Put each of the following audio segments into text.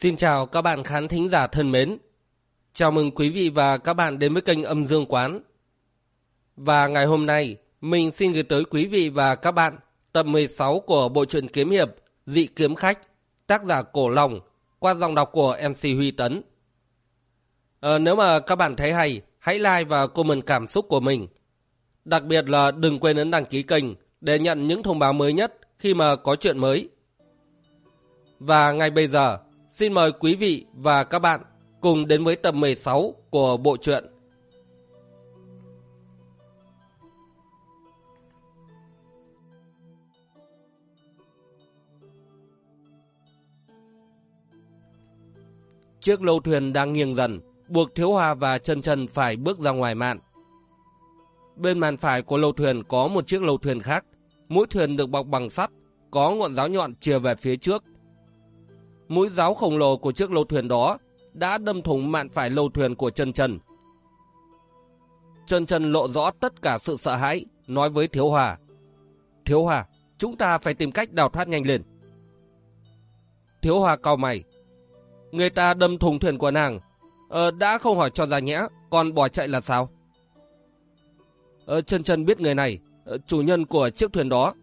Xin chào các bạn khán thính giả thân mến. Chào mừng quý vị và các bạn đến với kênh Âm Dương Quán. Và ngày hôm nay, mình xin gửi tới quý vị và các bạn tập 16 của bộ truyện kiếm hiệp Dị Kiếm Khách, tác giả Cổ Long, qua giọng đọc của MC Huy Tấn. Nếu mà các bạn thấy hay, hãy like và comment cảm xúc của mình. Đặc biệt là đừng quên ấn đăng ký kênh để nhận những thông báo mới nhất khi mà có chuyện mới. Và ngay bây giờ, xin mời quý vị và các bạn cùng đến với tập 16 của bộ truyện. Chiếc lâu thuyền đang nghiêng dần, buộc Thiếu Hòa và Chân Chân phải bước ra ngoài mạn. Bên màn phải của lâu thuyền có một chiếc lâu thuyền khác, mũi thuyền được bọc bằng sắt, có ngọn giáo nhọn chìa về phía trước. Mũi giáo khổng lồ của chiếc lâu thuyền đó đã đâm thủng mạn phải lâu thuyền của Chân Chân. Chân Chân lộ rõ tất cả sự sợ hãi, nói với Thiếu Hòa: "Thiếu Hòa, chúng ta phải tìm cách đào thoát nhanh lên." Thiếu Hòa cau mày: "Người ta đâm thủng thuyền của nàng, đã không hỏi cho ra nhẽ, còn bỏ chạy là sao?" Chân Chân biết người này, chủ nhân của chiếc thuyền đó.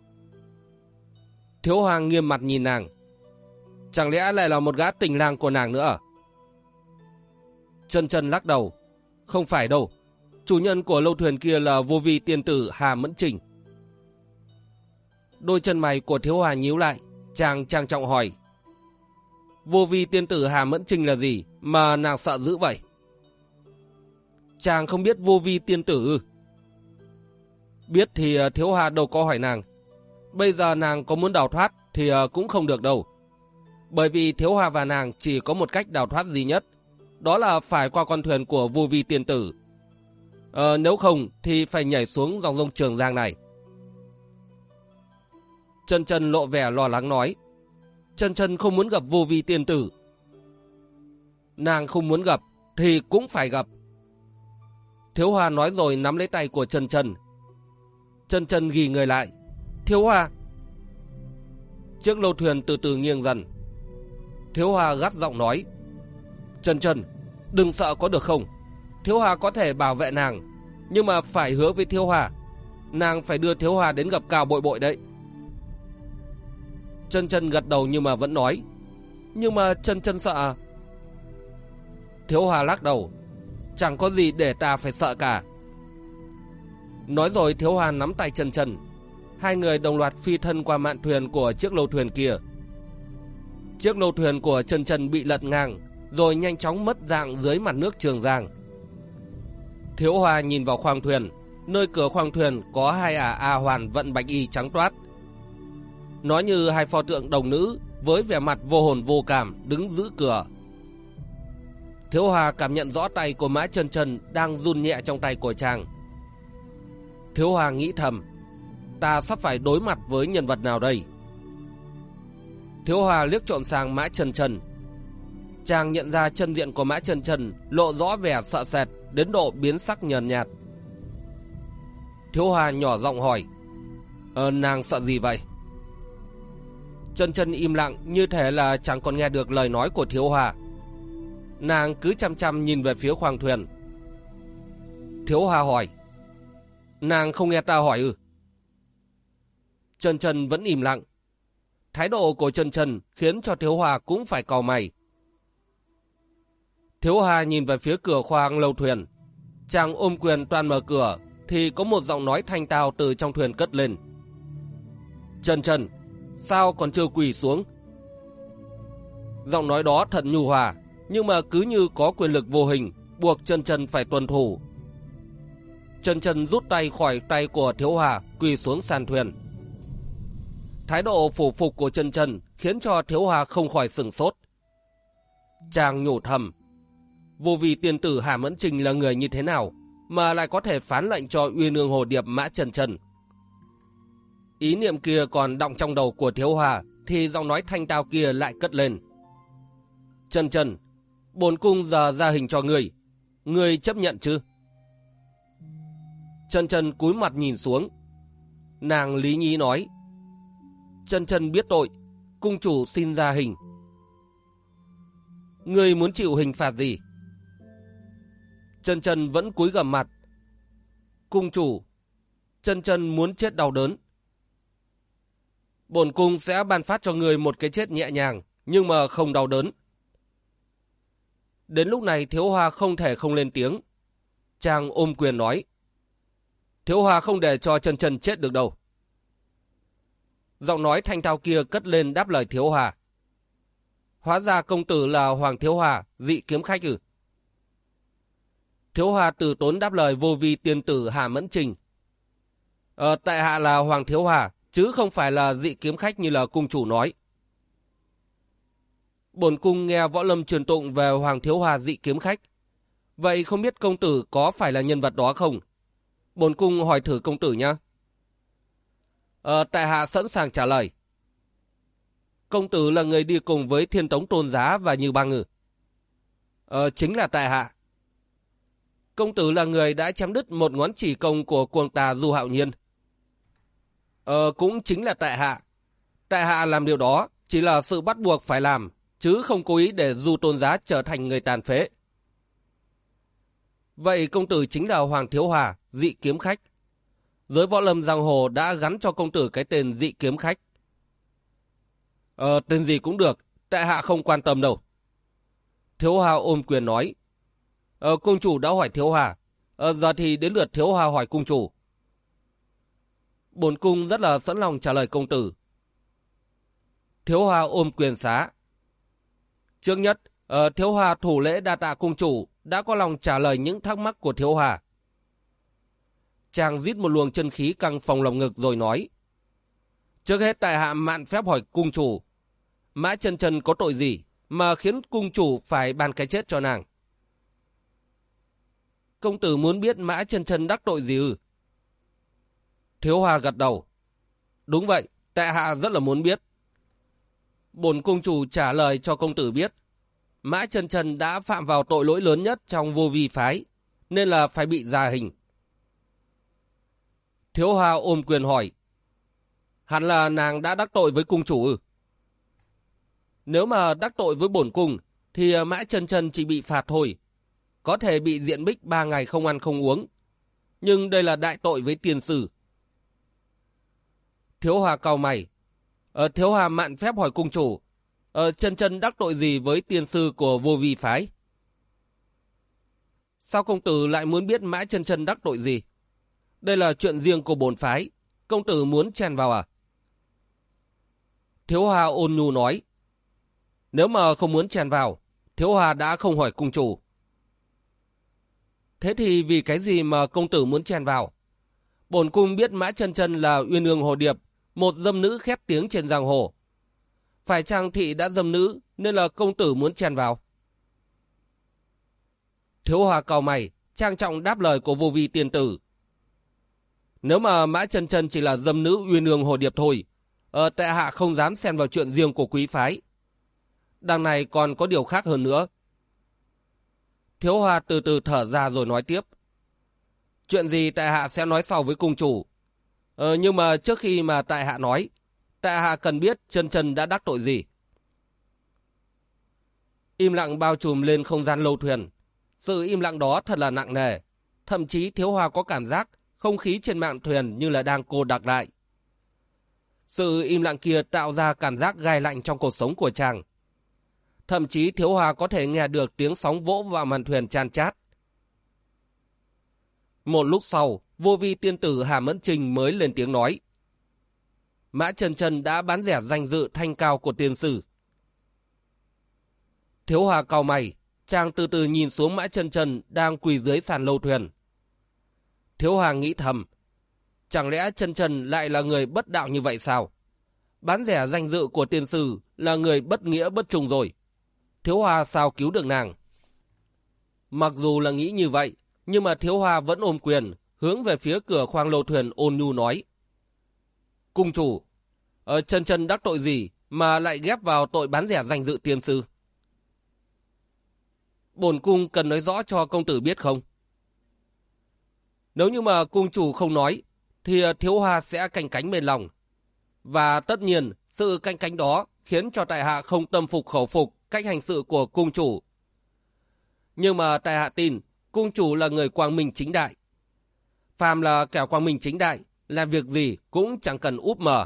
Thiếu Hòa nghiêm mặt nhìn nàng: "Chẳng lẽ lại là một gã tình lang của nàng nữa à?" Chân Chân lắc đầu: "Không phải đâu, chủ nhân của lâu thuyền kia là vô vi tiên tử Hà Mẫn Trình." Đôi chân mày của Thiếu Hòa nhíu lại, chàng trang trọng hỏi: "Vô vi tiên tử Hà Mẫn Trình là gì mà nàng sợ dữ vậy?" "Chàng không biết vô vi tiên tử?" "Biết thì Thiếu Hòa đâu có hỏi nàng. Bây giờ nàng có muốn đào thoát thì cũng không được đâu. Bởi vì Thiếu Hòa và nàng chỉ có một cách đào thoát duy nhất, đó là phải qua con thuyền của vô vi tiên tử. Nếu không thì phải nhảy xuống dòng sông Trường Giang này." Chân Chân lộ vẻ lo lắng nói: "Chân Chân không muốn gặp vô vi tiên tử." "Nàng không muốn gặp thì cũng phải gặp." Thiếu Hòa nói rồi nắm lấy tay của Chân Chân. Chân Chân ghì người lại: "Thiếu Hòa!" Chiếc lâu thuyền từ từ nghiêng dần. Thiếu Hòa gắt giọng nói: "Chân Chân, đừng sợ có được không? Thiếu Hòa có thể bảo vệ nàng, nhưng mà phải hứa với Thiếu Hòa, nàng phải đưa Thiếu Hòa đến gặp Cao Bội Bội đấy." Chân Chân gật đầu nhưng mà vẫn nói: "Nhưng mà Chân Chân sợ." Thiếu Hòa lắc đầu: "Chẳng có gì để ta phải sợ cả." Nói rồi Thiếu Hòa nắm tay Chân Chân. Hai người đồng loạt phi thân qua mạn thuyền của chiếc lâu thuyền kia. Chiếc lâu thuyền của Chân Chân bị lật ngang, rồi nhanh chóng mất dạng dưới mặt nước Trường Giang. Thiếu Hòa nhìn vào khoang thuyền, nơi cửa khoang thuyền có hai A Hoàn vận bạch y trắng toát. Nó như hai pho tượng đồng nữ với vẻ mặt vô hồn vô cảm đứng giữ cửa. Thiếu Hòa cảm nhận rõ tay của Mã Chân Chân đang run nhẹ trong tay của chàng. Thiếu Hòa nghĩ thầm: ta sắp phải đối mặt với nhân vật nào đây? Thiếu Hòa liếc trộm sang Mã Chân Chân. Chàng nhận ra chân diện của Mã Chân Chân lộ rõ vẻ sợ sệt đến độ biến sắc nhợt nhạt. Thiếu Hòa nhỏ giọng hỏi: nàng sợ gì vậy?" Chân Chân im lặng như thể là chẳng còn nghe được lời nói của Thiếu Hòa. Nàng cứ chăm chăm nhìn về phía khoang thuyền. Thiếu Hòa hỏi: "Nàng không nghe ta hỏi ư?" Chân Chân vẫn im lặng. Thái độ của Chân Chân khiến cho Thiếu Hòa cũng phải cau mày. Thiếu Hòa nhìn về phía cửa khoang lâu thuyền. Chàng ôm quyền toàn mở cửa thì có một giọng nói thanh tao từ trong thuyền cất lên: "Chân Chân, sao còn chưa quỳ xuống?" Giọng nói đó thật nhu hòa, nhưng mà cứ như có quyền lực vô hình buộc Chân Chân phải tuân thủ. Chân Chân rút tay khỏi tay của Thiếu Hòa, quỳ xuống sàn thuyền. Thái độ phủ phục của Chân Chân khiến cho Thiếu Hòa không khỏi sửng sốt. Chàng nhủ thầm: vô vi tiên tử Hà Mẫn Trình là người như thế nào mà lại có thể phán lệnh cho Uyên Ương Hồ Điệp Mã Chân Chân? Ý niệm kia còn đọng trong đầu của Thiếu Hòa thì giọng nói thanh tao kia lại cất lên: "Chân Chân, bổn cung giờ ra hình cho ngươi chấp nhận chứ?" Chân Chân cúi mặt nhìn xuống. Nàng lý nhí nói: "Chân Chân biết tội, cung chủ xin ra hình." Ngươi muốn chịu hình phạt gì? Chân Chân vẫn cúi gằm mặt. Cung chủ, Chân Chân muốn chết đau đớn. Bổn cung sẽ ban phát cho ngươi một cái chết nhẹ nhàng, nhưng mà không đau đớn. Đến lúc này Thiếu Hoa không thể không lên tiếng. Chàng ôm quyền nói: Thiếu Hoa không để cho Chân Chân chết được đâu. Giọng nói thanh thao kia cất lên đáp lời Thiếu Hoa: Hóa ra công tử là Hoàng Thiếu Hoa, dị kiếm khách ư? Thiếu Hoa từ tốn đáp lời vô vi tiên tử Hà Mẫn Trình: Tại hạ là Hoàng Thiếu Hoa, chứ không phải là dị kiếm khách như là cung chủ nói. Bổn cung nghe võ lâm truyền tụng về Hoàng Thiếu Hoa dị kiếm khách. Vậy không biết công tử có phải là nhân vật đó không? Bổn cung hỏi thử công tử nhé. Tại hạ sẵn sàng trả lời. Công tử là người đi cùng với Thiên Tống Tôn Giá và Như Bang ư? Chính là tại hạ. Công tử là người đã chém đứt một ngón chỉ công của cuồng tà Du Hạo Nhiên. Cũng chính là tại hạ. Tại hạ làm điều đó chỉ là sự bắt buộc phải làm, chứ không cố ý để Du Tôn Giá trở thành người tàn phế. Vậy công tử chính là Hoàng Thiếu Hoa, dị kiếm khách. Giới võ lâm giang hồ đã gắn cho công tử cái tên dị kiếm khách. Tên gì cũng được, tại hạ không quan tâm đâu. Thiếu Hoa ôm quyền nói: Cung chủ đã hỏi Thiếu Hoa, giờ thì đến lượt Thiếu Hoa hỏi cung chủ. Bổn cung rất là sẵn lòng trả lời công tử. Thiếu Hoa ôm quyền xá. Trước nhất, Thiếu Hoa thủ lễ đa tạ cung chủ đã có lòng trả lời những thắc mắc của Thiếu Hoa. Chàng rít một luồng chân khí căng phòng lồng ngực rồi nói: Trước hết tại hạ mạn phép hỏi cung chủ, Mã Chân Chân có tội gì mà khiến cung chủ phải ban cái chết cho nàng? Công tử muốn biết Mã Chân Chân đắc tội gì ư? Thiếu Hoa gật đầu. Đúng vậy, tại hạ rất là muốn biết. Bổn cung chủ trả lời cho công tử biết, Mã Chân Chân đã phạm vào tội lỗi lớn nhất trong vô vi phái, nên là phải bị gia hình. Thiếu Hoa ôm quyền hỏi: Hẳn là nàng đã đắc tội với cung chủ ư? Nếu mà đắc tội với bổn cung thì Mã Chân Chân chỉ bị phạt thôi, có thể bị diện bích 3 ngày không ăn không uống. Nhưng đây là đại tội với tiên sư. Thiếu Hoa cau mày. Thiếu Hoa mạn phép hỏi cung chủ, Chân Chân đắc tội gì với tiên sư của vô vi phái? Sao công tử lại muốn biết Mã Chân Chân đắc tội gì? Đây là chuyện riêng của bổn phái, công tử muốn chen vào à? Thiếu Hoa ôn nhu nói: Nếu mà không muốn chen vào, Thiếu Hoa đã không hỏi cung chủ. Thế thì vì cái gì mà công tử muốn chen vào? Bổn cung biết Mã Chân Chân là Uyên Ương Hồ Điệp, một dâm nữ khét tiếng trên giang hồ. Phải chăng thị đã dâm nữ nên là công tử muốn chen vào? Thiếu Hoa cau mày, trang trọng đáp lời của vô vi tiên tử: Nếu mà Mã Chân Chân chỉ là dâm nữ Uyên Ương Hồ Điệp thôi, tại hạ không dám xen vào chuyện riêng của quý phái. Đằng này còn có điều khác hơn nữa. Thiếu Hoa từ từ thở ra rồi nói tiếp: Chuyện gì tại hạ sẽ nói sau với cung chủ. Nhưng mà trước khi mà tại hạ nói, tại hạ cần biết Chân Chân đã đắc tội gì. Im lặng bao trùm lên không gian lâu thuyền. Sự im lặng đó thật là nặng nề. Thậm chí Thiếu Hoa có cảm giác không khí trên mạn thuyền như là đang cô đặc lại. Sự im lặng kia tạo ra cảm giác gai lạnh trong cuộc sống của chàng. Thậm chí Thiếu Hoa có thể nghe được tiếng sóng vỗ vào màn thuyền chan chát. Một lúc sau, vô vi tiên tử Hà Mẫn Trình mới lên tiếng nói: Mã Chân Chân đã bán rẻ danh dự thanh cao của tiên sư. Thiếu Hoa cau mày, chàng từ từ nhìn xuống Mã Chân Chân đang quỳ dưới sàn lâu thuyền. Thiếu Hoa nghĩ thầm, chẳng lẽ Chân Chân lại là người bất đạo như vậy sao? Bán rẻ danh dự của tiên sư là người bất nghĩa bất trung rồi. Thiếu Hoa sao cứu được nàng? Mặc dù là nghĩ như vậy, nhưng mà Thiếu Hoa vẫn ôm quyền, hướng về phía cửa khoang lâu thuyền ôn nhu nói: Cung chủ, Chân Chân đắc tội gì mà lại ghép vào tội bán rẻ danh dự tiên sư? Bổn cung cần nói rõ cho công tử biết không? Nếu như mà cung chủ không nói, thì Thiếu Hoa sẽ canh cánh bên lòng. Và tất nhiên, sự canh cánh đó khiến cho tại hạ không tâm phục khẩu phục, cách hành sự của cung chủ. Nhưng mà tại hạ tin cung chủ là người quang minh chính đại. Phàm là kẻ quang minh chính đại, làm việc gì cũng chẳng cần úp mờ.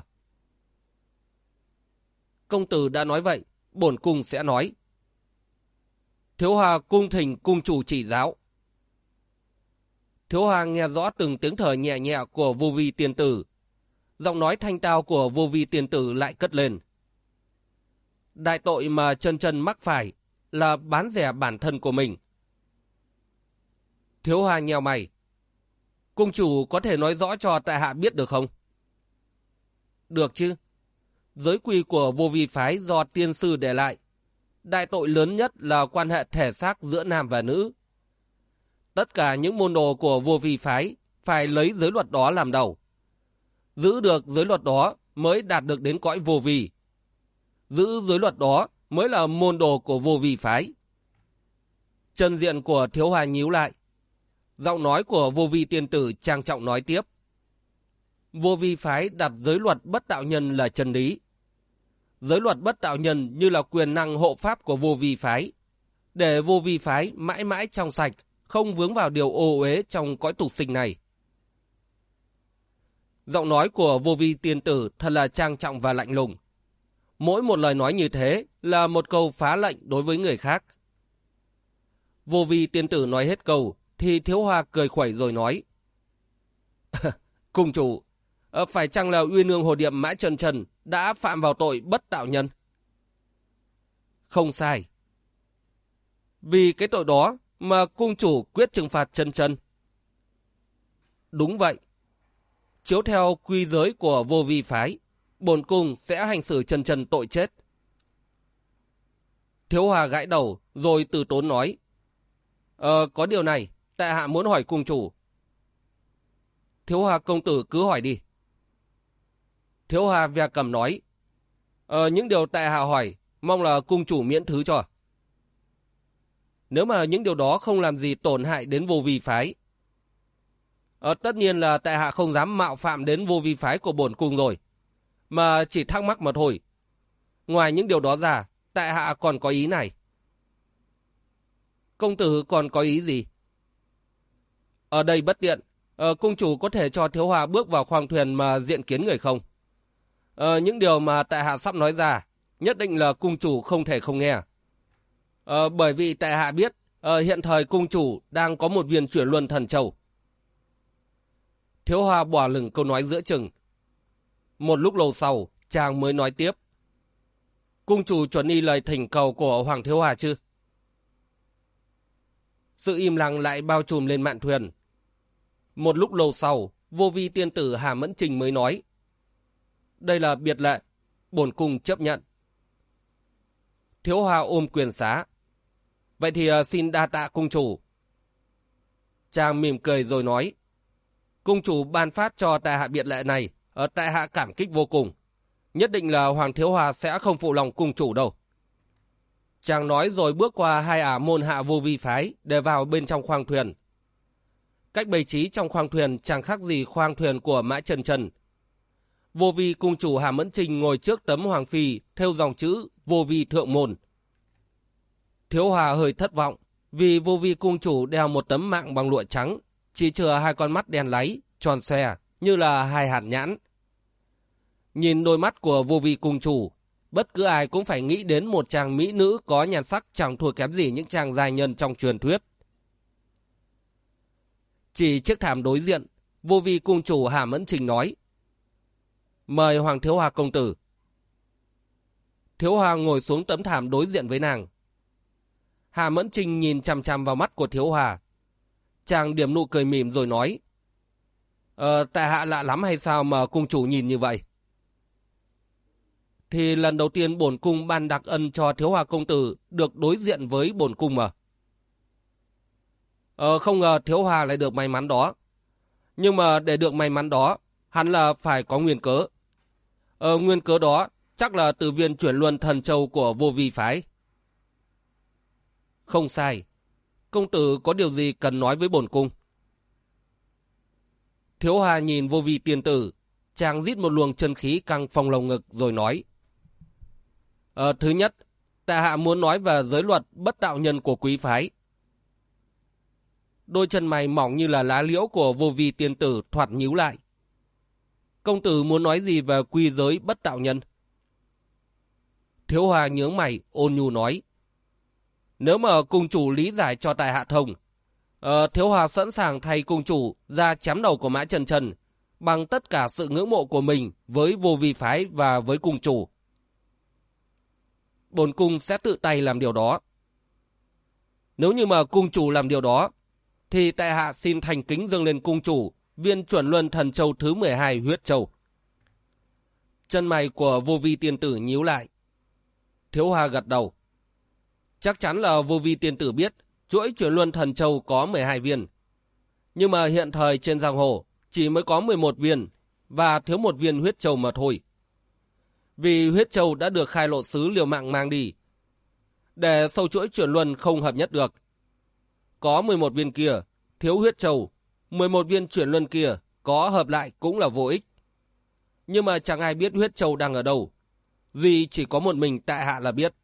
Công tử đã nói vậy, bổn cung sẽ nói. Thiếu Hòa cung thỉnh cung chủ chỉ giáo. Thiếu Hòa nghe rõ từng tiếng thở nhẹ nhẹ của Vô Vi tiên tử. Giọng nói thanh tao của Vô Vi tiên tử lại cất lên. Đại tội mà chân chân mắc phải là bán rẻ bản thân của mình. Thiếu Hòa nheo mày. Cung chủ có thể nói rõ cho tại hạ biết được không? Được chứ. Giới quy của Vô Vi phái do tiên sư để lại. Đại tội lớn nhất là quan hệ thể xác giữa nam và nữ. Tất cả những môn đồ của Vô Vi phái phải lấy giới luật đó làm đầu. Giữ được giới luật đó mới đạt được đến cõi vô vi. Giữ giới luật đó mới là môn đồ của Vô Vi phái. Chân diện của Thiếu Hòa nhíu lại. Giọng nói của Vô Vi tiên tử trang trọng nói tiếp. Vô Vi phái đặt giới luật bất tạo nhân là chân lý. Giới luật bất tạo nhân như là quyền năng hộ pháp của Vô Vi phái, để Vô Vi phái mãi mãi trong sạch, không vướng vào điều ô uế trong cõi tục sinh này. Giọng nói của Vô Vi tiên tử thật là trang trọng và lạnh lùng. Mỗi một lời nói như thế là một câu phá lệnh đối với người khác. Vô Vi tiên tử nói hết câu thì Thiếu Hòa cười khuẩy rồi nói. Cung chủ, phải chăng là Uyên Ương Hồ Điệp Mã Chân Chân đã phạm vào tội bất tạo nhân? Không sai. Vì cái tội đó mà cung chủ quyết trừng phạt Chân Chân. Đúng vậy. Chiếu theo quy giới của Vô Vi phái, bổn cung sẽ hành xử Chân Chân tội chết. Thiếu Hòa gãi đầu rồi từ tốn nói. Có điều này, tại hạ muốn hỏi cung chủ. Thiếu Hòa công tử cứ hỏi đi. Thiếu Hòa ve cầm nói. Những điều tại hạ hỏi, mong là cung chủ miễn thứ cho. Nếu mà những điều đó không làm gì tổn hại đến Vô Vi phái. Tất nhiên là tại hạ không dám mạo phạm đến Vô Vi phái của bổn cung rồi, mà chỉ thắc mắc mà thôi. Ngoài những điều đó ra, tại hạ còn có ý này. Công tử còn có ý gì? Ở đây bất tiện, cung chủ có thể cho Thiếu Hòa bước vào khoang thuyền mà diện kiến người không? Những điều mà tại hạ sắp nói ra, nhất định là cung chủ không thể không nghe. Bởi vì tại hạ biết, hiện thời cung chủ đang có một viên chuyển luân thần châu. Thiếu Hòa bỏ lửng câu nói giữa chừng. Một lúc lâu sau, chàng mới nói tiếp. Cung chủ chuẩn y lời thỉnh cầu của Hoàng Thiếu Hòa chứ? Sự im lặng lại bao trùm lên mạn thuyền. Một lúc lâu sau, Vô Vi tiên tử Hà Mẫn Trình mới nói. Đây là biệt lệ, bổn cung chấp nhận. Thiếu Hòa ôm quyền xá. Vậy thì xin đa tạ cung chủ. Chàng mỉm cười rồi nói. Cung chủ ban phát cho tại hạ biệt lệ này, tại hạ cảm kích vô cùng. Nhất định là Hoàng Thiếu Hòa sẽ không phụ lòng cung chủ đâu. Chàng nói rồi bước qua hai ả môn hạ Vô Vi phái để vào bên trong khoang thuyền. Cách bày trí trong khoang thuyền chẳng khác gì khoang thuyền của Mã Chân Chân. Vô Vi cung chủ Hà Mẫn Trình ngồi trước tấm hoàng phi thêu dòng chữ Vô Vi thượng môn. Thiếu Hòa hơi thất vọng vì Vô Vi cung chủ đeo một tấm mạng bằng lụa trắng, chỉ chừa hai con mắt đen láy, tròn xoe như là hai hạt nhãn. Nhìn đôi mắt của Vô Vi cung chủ, bất cứ ai cũng phải nghĩ đến một chàng mỹ nữ có nhan sắc chẳng thua kém gì những chàng giai nhân trong truyền thuyết. Chỉ chiếc thảm đối diện, Vô Vi cung chủ Hà Mẫn Trình nói. Mời Hoàng Thiếu Hòa công tử. Thiếu Hòa ngồi xuống tấm thảm đối diện với nàng. Hà Mẫn Trình nhìn chằm chằm vào mắt của Thiếu Hòa. Chàng điểm nụ cười mỉm rồi nói. Tại hạ lạ lắm hay sao mà cung chủ nhìn như vậy? Thì lần đầu tiên bổn cung ban đặc ân cho Thiếu Hòa công tử được đối diện với bổn cung mà. Không ngờ Thiếu Hòa lại được may mắn đó. Nhưng mà để được may mắn đó, hẳn là phải có nguyên cớ. Nguyên cớ đó chắc là từ viên chuyển luân thần châu của Vô Vi phái. Không sai. Công tử có điều gì cần nói với bổn cung? Thiếu Hòa nhìn Vô Vi tiên tử, chàng rít một luồng chân khí căng phòng lồng ngực rồi nói. Thứ nhất, tại hạ muốn nói về giới luật bất đạo nhân của quý phái. Đôi chân mày mỏng như là lá liễu của Vô Vi tiên tử thoạt nhíu lại. Công tử muốn nói gì về quy giới bất đạo nhân? Thiếu Hòa nhướng mày ôn nhu nói. Nếu mà cung chủ lý giải cho tại hạ thông, Thiếu Hòa sẵn sàng thay cung chủ ra chém đầu của Mã Trần Trần bằng tất cả sự ngưỡng mộ của mình với Vô Vi phái và với cung chủ. Bổn cung sẽ tự tay làm điều đó. Nếu như mà cung chủ làm điều đó, thì tại hạ xin thành kính dâng lên cung chủ viên chuẩn luân thần châu thứ 12 huyết châu. Chân mày của Vô Vi tiên tử nhíu lại. Thiếu Hòa gật đầu. Chắc chắn là Vô Vi tiên tử biết chuỗi chuyển luân thần châu có 12 viên. Nhưng mà hiện thời trên giang hồ chỉ mới có 11 viên và thiếu một viên huyết châu mà thôi. Vì huyết châu đã được khai lộ sứ liều mạng mang đi. Để sâu chuỗi chuyển luân không hợp nhất được. Có 11 viên kia, thiếu huyết châu, 11 viên chuyển luân kia có hợp lại cũng là vô ích. Nhưng mà chẳng ai biết huyết châu đang ở đâu. Duy chỉ có một mình tại hạ là biết.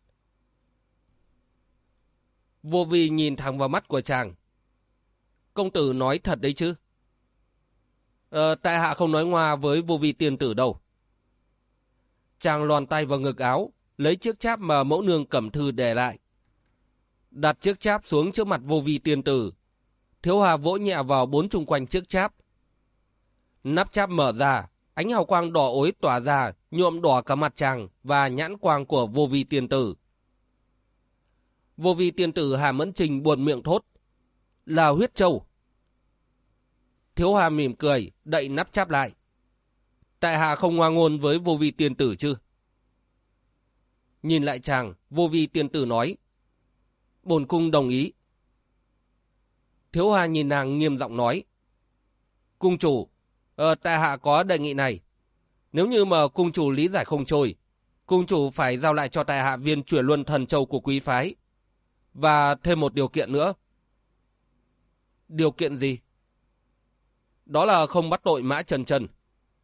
Vô Vi nhìn thẳng vào mắt của chàng. Công tử nói thật đấy chứ? Tại hạ không nói ngoa với Vô Vi tiên tử đâu. Chàng loàn tay vào ngực áo, lấy chiếc cháp mà mẫu nương Cẩm Thư để lại. Đặt chiếc cháp xuống trước mặt Vô Vi tiên tử. Thiếu Hòa vỗ nhẹ vào 4 chung quanh chiếc cháp. Nắp cháp mở ra, ánh hào quang đỏ ối tỏa ra, nhuộm đỏ cả mặt chàng và nhãn quang của Vô Vi tiên tử. Vô Vi tiên tử Hà Mẫn Trình buột miệng thốt. Là huyết châu. Thiếu Hòa mỉm cười, đậy nắp cháp lại. Tại hạ không ngoa ngôn với Vô Vi tiên tử chứ? Nhìn lại chàng, Vô Vi tiên tử nói. Bổn cung đồng ý. Thiếu Hòa nhìn nàng nghiêm giọng nói. Cung chủ, tại hạ có đề nghị này. Nếu như mà cung chủ lý giải không trôi, cung chủ phải giao lại cho tại hạ viên chuyển luân thần châu của quý phái. Và thêm một điều kiện nữa. Điều kiện gì? Đó là không bắt tội Mã Trần Trần.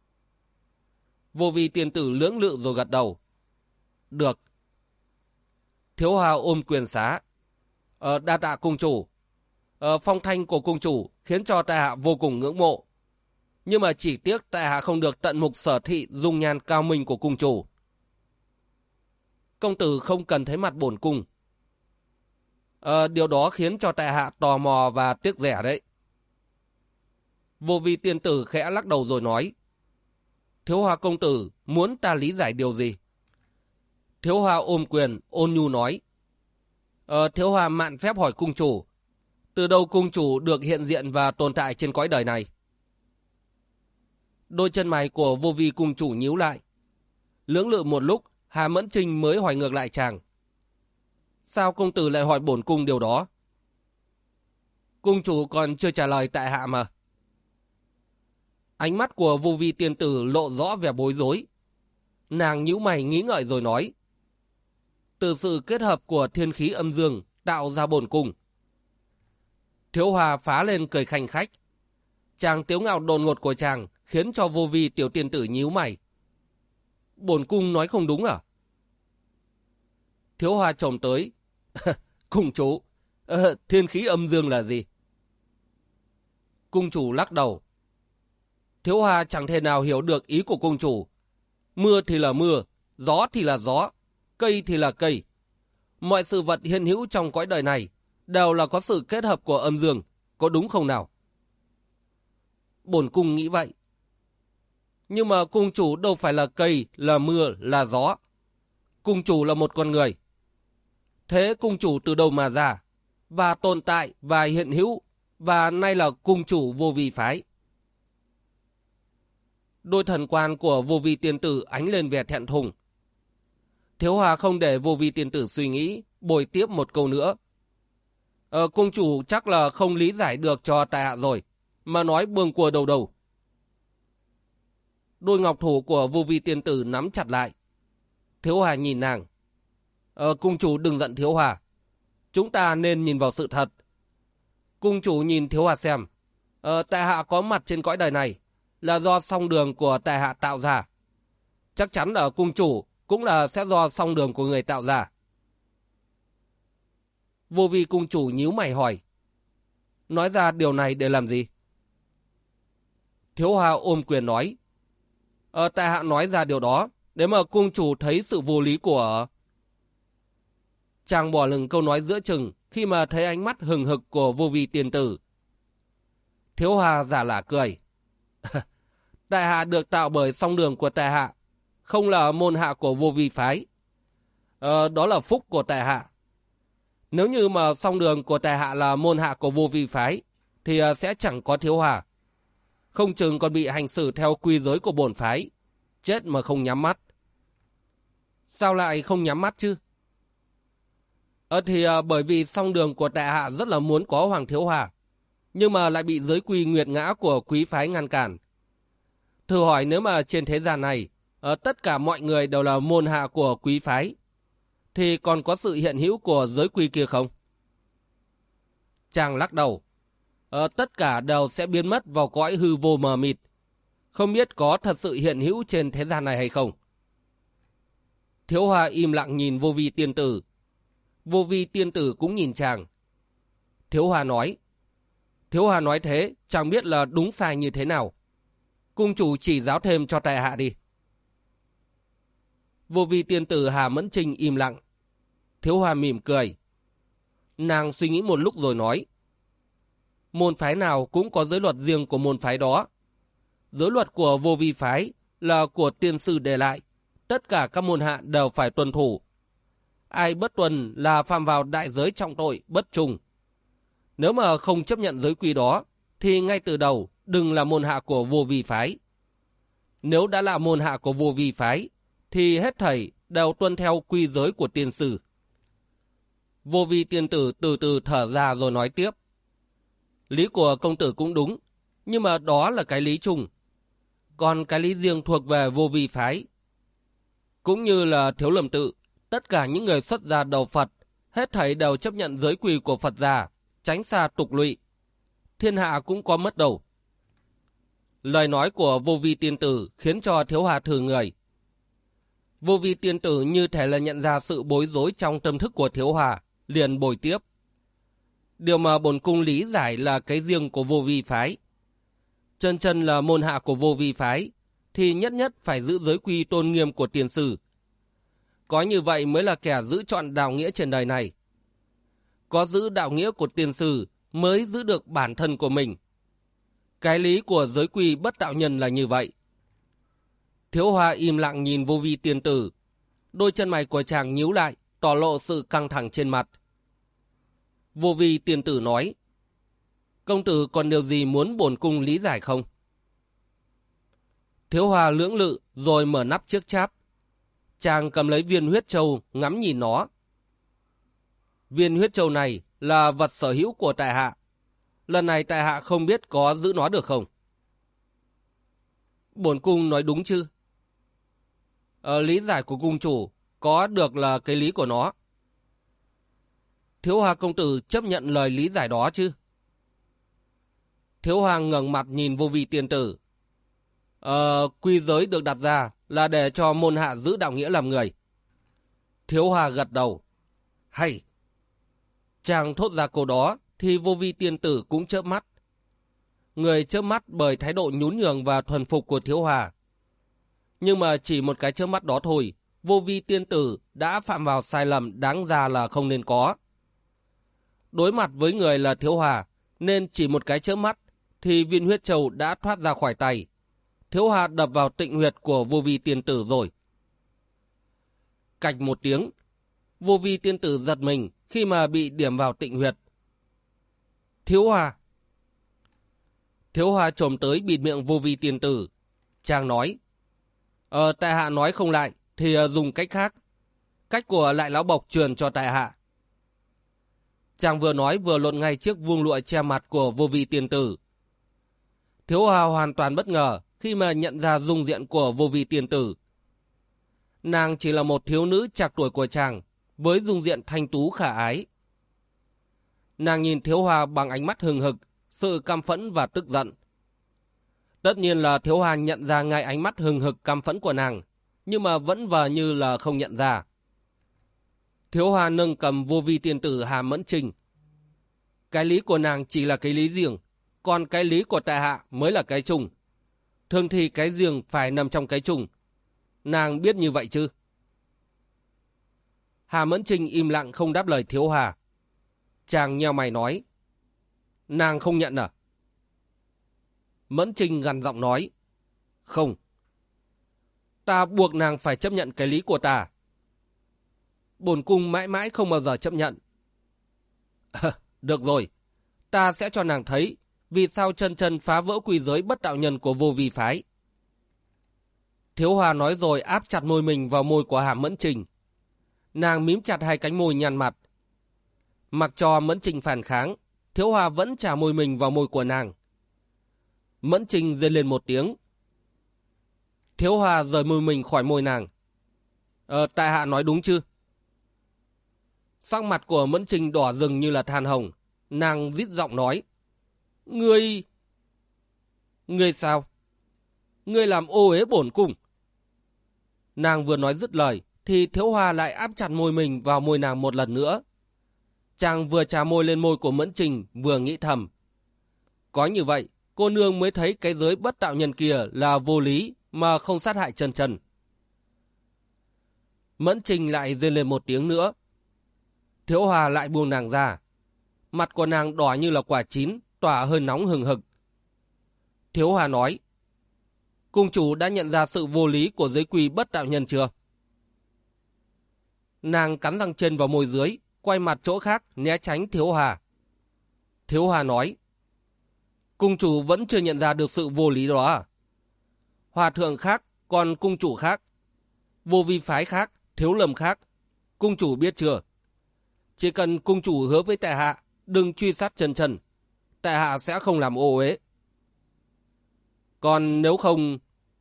Vô Vi tiên tử lưỡng lự rồi gật đầu. Được. Thiếu Hòa ôm quyền xá. Đa tạ cung chủ. Phong thanh của cung chủ khiến cho tại hạ vô cùng ngưỡng mộ. Nhưng mà chỉ tiếc tại hạ không được tận mục sở thị dung nhan cao minh của cung chủ. Công tử không cần thấy mặt bổn cung. Điều đó khiến cho tại hạ tò mò và tiếc rẻ đấy. Vô Vi tiên tử khẽ lắc đầu rồi nói. Thiếu Hòa công tử muốn ta lý giải điều gì? Thiếu Hòa ôm quyền ôn nhu nói. Thiếu Hòa mạn phép hỏi cung chủ. Từ đâu cung chủ được hiện diện và tồn tại trên cõi đời này? Đôi chân mày của Vô Vi cung chủ nhíu lại. Lưỡng lự một lúc, Hà Mẫn Trinh mới hỏi ngược lại chàng. Sao công tử lại hỏi bổn cung điều đó? Cung chủ còn chưa trả lời tại hạ mà. Ánh mắt của Vô Vi tiên tử lộ rõ vẻ bối rối. Nàng nhíu mày nghĩ ngợi rồi nói. Từ sự kết hợp của thiên khí âm dương tạo ra bổn cung. Thiếu Hòa phá lên cười khanh khách. Chàng tiếu ngạo đột ngột của chàng khiến cho Vô Vi tiểu tiên tử nhíu mày. Bổn cung nói không đúng à? Thiếu Hòa trồm tới. Cung chủ, thiên khí âm dương là gì? Cung chủ lắc đầu. Thiếu Hòa chẳng thể nào hiểu được ý của cung chủ. Mưa thì là mưa, gió thì là gió, cây thì là cây. Mọi sự vật hiện hữu trong cõi đời này đều là có sự kết hợp của âm dương, có đúng không nào? Bổn cung nghĩ vậy. Nhưng mà cung chủ đâu phải là cây, là mưa, là gió. Cung chủ là một con người. Thế cung chủ từ đâu mà ra? Và tồn tại và hiện hữu, và nay là cung chủ Vô Vi phái. Đôi thần quan của Vô Vi tiên tử ánh lên vẻ thẹn thùng. Thiếu Hòa không để Vô Vi tiên tử suy nghĩ, bồi tiếp một câu nữa. Cung chủ chắc là không lý giải được cho tại hạ rồi, mà nói bường cua đầu đầu. Đôi ngọc thủ của Vô Vi tiên tử nắm chặt lại. Thiếu Hòa nhìn nàng. Cung chủ đừng giận Thiếu Hòa. Chúng ta nên nhìn vào sự thật. Cung chủ nhìn Thiếu Hòa xem. Tại hạ có mặt trên cõi đời này là do song đường của tại hạ tạo ra. Chắc chắn là cung chủ cũng là sẽ do song đường của người tạo ra. Vô vi cung chủ nhíu mày hỏi. Nói ra điều này để làm gì? Thiếu Hoa ôm quyền nói. Tại hạ nói ra điều đó, để mà cung chủ thấy sự vô lý của... Chàng bỏ lửng câu nói giữa chừng khi mà thấy ánh mắt hừng hực của vô vi tiên tử. Thiếu Hoa giả lả cười. Tại hạ được tạo bởi song đường của tại hạ, không là môn hạ của vô vi phái. Đó là phúc của tại hạ. Nếu như mà song đường của tại hạ là môn hạ của vô vi phái, thì sẽ chẳng có Thiếu Hoa. Không chừng còn bị hành xử theo quy giới của bổn phái, chết mà không nhắm mắt. Sao lại không nhắm mắt chứ? Bởi vì song đường của tại hạ rất là muốn có Hoàng Thiếu Hoa, nhưng mà lại bị giới quy nguyệt ngã của quý phái ngăn cản. Thử hỏi nếu mà trên thế gian này, tất cả mọi người đều là môn hạ của quý phái, thì còn có sự hiện hữu của giới quy kia không? Chàng lắc đầu. Tất cả đều sẽ biến mất vào cõi hư vô mờ mịt, không biết có thật sự hiện hữu trên thế gian này hay không. Thiếu Hoa im lặng nhìn vô vi tiên tử. Vô vi tiên tử cũng nhìn chàng. Thiếu Hoa nói thế, chẳng biết là đúng sai như thế nào. Cung chủ chỉ giáo thêm cho tại hạ đi. Vô vi tiên tử Hà Mẫn Trinh im lặng. Thiếu Hoa mỉm cười. Nàng suy nghĩ một lúc rồi nói. Môn phái nào cũng có giới luật riêng của môn phái đó. Giới luật của vô vi phái là của tiên sư để lại. Tất cả các môn hạ đều phải tuân thủ. Ai bất tuân là phạm vào đại giới trọng tội bất trung. Nếu mà không chấp nhận giới quy đó, thì ngay từ đầu đừng là môn hạ của vô vi phái. Nếu đã là môn hạ của vô vi phái, thì hết thảy đều tuân theo quy giới của tiên sư. Vô vi tiên tử từ từ thở ra rồi nói tiếp. Lý của công tử cũng đúng, nhưng mà đó là cái lý chung. Còn cái lý riêng thuộc về vô vi phái. Cũng như là Thiếu Lâm tự, tất cả những người xuất gia đầu Phật, hết thảy đều chấp nhận giới quy của Phật gia, tránh xa tục lụy. Thiên hạ cũng có mất đầu. Lời nói của vô vi tiên tử khiến cho Thiếu Hoa thử người. Vô vi tiên tử như thể là nhận ra sự bối rối trong tâm thức của Thiếu Hoa, liền bồi tiếp. Điều mà bổn cung lý giải là cái riêng của vô vi phái. Chân chân là môn hạ của vô vi phái, thì nhất nhất phải giữ giới quy tôn nghiêm của tiền sử. Có như vậy mới là kẻ giữ trọn đạo nghĩa trên đời này. Có giữ đạo nghĩa của tiền sử mới giữ được bản thân của mình. Cái lý của giới quy bất đạo nhân là như vậy. Thiếu Hoa im lặng nhìn vô vi tiên tử. Đôi chân mày của chàng nhíu lại, tỏ lộ sự căng thẳng trên mặt. Vô vi tiên tử nói. Công tử còn điều gì muốn bổn cung lý giải không? Thiếu Hoa lưỡng lự rồi mở nắp chiếc cháp. Chàng cầm lấy viên huyết châu ngắm nhìn nó. Viên huyết châu này là vật sở hữu của tại hạ. Lần này tại hạ không biết có giữ nó được không? Bổn cung nói đúng chứ? Lý giải của cung chủ có được là cái lý của nó. Thiếu Hoa công tử chấp nhận lời lý giải đó chứ? Thiếu Hoa ngẩng mặt nhìn vô vi tiên tử. Quy giới được đặt ra là để cho môn hạ giữ đạo nghĩa làm người. Thiếu Hoa gật đầu. Hay! Chàng thốt ra câu đó thì vô vi tiên tử cũng chớp mắt. Người chớp mắt bởi thái độ nhún nhường và thuần phục của Thiếu Hoa. Nhưng mà chỉ một cái chớp mắt đó thôi, vô vi tiên tử đã phạm vào sai lầm đáng ra là không nên có. Đối mặt với người là Thiếu Hoa, nên chỉ một cái chớp mắt thì viên huyết châu đã thoát ra khỏi tay. Thiếu Hoa đập vào tịnh huyệt của vô vi tiên tử rồi. Cạch một tiếng, vô vi tiên tử giật mình khi mà bị điểm vào tịnh huyệt. Thiếu Hoa! Thiếu Hoa trồm tới bịt miệng vô vi tiên tử. Chàng nói. Tại hạ nói không lại thì dùng cách khác. Cách của lại lão bộc truyền cho tại hạ. Chàng vừa nói vừa lộn ngay chiếc vuông lụa che mặt của vô vi tiên tử. Thiếu Hoa hoàn toàn bất ngờ khi mà nhận ra dung diện của vô vi tiên tử. Nàng chỉ là một thiếu nữ trạc tuổi của chàng, với dung diện thanh tú khả ái. Nàng nhìn Thiếu Hoa bằng ánh mắt hừng hực, sự căm phẫn và tức giận. Tất nhiên là Thiếu Hoa nhận ra ngay ánh mắt hừng hực căm phẫn của nàng, nhưng mà vẫn vờ như là không nhận ra. Thiếu Hoa nâng cầm vô vi tiên tử Hà Mẫn Trình. Cái lý của nàng chỉ là cái lý riêng, còn cái lý của tại hạ mới là cái chung. Thường thì cái riêng phải nằm trong cái chung. Nàng biết như vậy chứ? Hà Mẫn Trình im lặng không đáp lời Thiếu Hà. Chàng nheo mày nói. Nàng không nhận à? Mẫn Trình gằn giọng nói. Không. Ta buộc nàng phải chấp nhận cái lý của ta. Bổn cung mãi mãi không bao giờ chấp nhận. Được rồi, ta sẽ cho nàng thấy vì sao chân chân phá vỡ quy giới bất đạo nhân của vô vi phái. Thiếu Hòa nói rồi áp chặt môi mình vào môi của Hà Mẫn Trình. Nàng mím chặt hai cánh môi nhăn mặt. Mặc cho Mẫn Trình phản kháng, Thiếu Hòa vẫn trả môi mình vào môi của nàng. Mẫn Trình rên lên một tiếng. Thiếu Hòa rời môi mình khỏi môi nàng. Tại hạ nói đúng chứ? Sắc mặt của Mẫn Trình đỏ rừng như là than hồng. Nàng rít giọng nói. Ngươi... Ngươi sao? Ngươi làm ô uế bổn cung. Nàng vừa nói dứt lời, thì Thiếu Hòa lại áp chặt môi mình vào môi nàng một lần nữa. Chàng vừa trà môi lên môi của Mẫn Trình, vừa nghĩ thầm. Có như vậy, cô nương mới thấy cái giới bất đạo nhân kia là vô lý mà không sát hại chân chân. Mẫn Trình lại rên lên một tiếng nữa. Thiếu Hòa lại buông nàng ra. Mặt của nàng đỏ như là quả chín, tỏa hơi nóng hừng hực. Thiếu Hòa nói. Cung chủ đã nhận ra sự vô lý của giới quy bất đạo nhân chưa? Nàng cắn răng trên vào môi dưới, quay mặt chỗ khác né tránh Thiếu Hòa. Thiếu Hòa nói. Cung chủ vẫn chưa nhận ra được sự vô lý đó à? Hòa thượng khác, còn cung chủ khác. Vô vi phái khác, Thiếu Lâm khác. Cung chủ biết chưa? Chỉ cần cung chủ hứa với tại hạ, đừng truy sát chân chân, tại hạ sẽ không làm ô uế. Còn nếu không...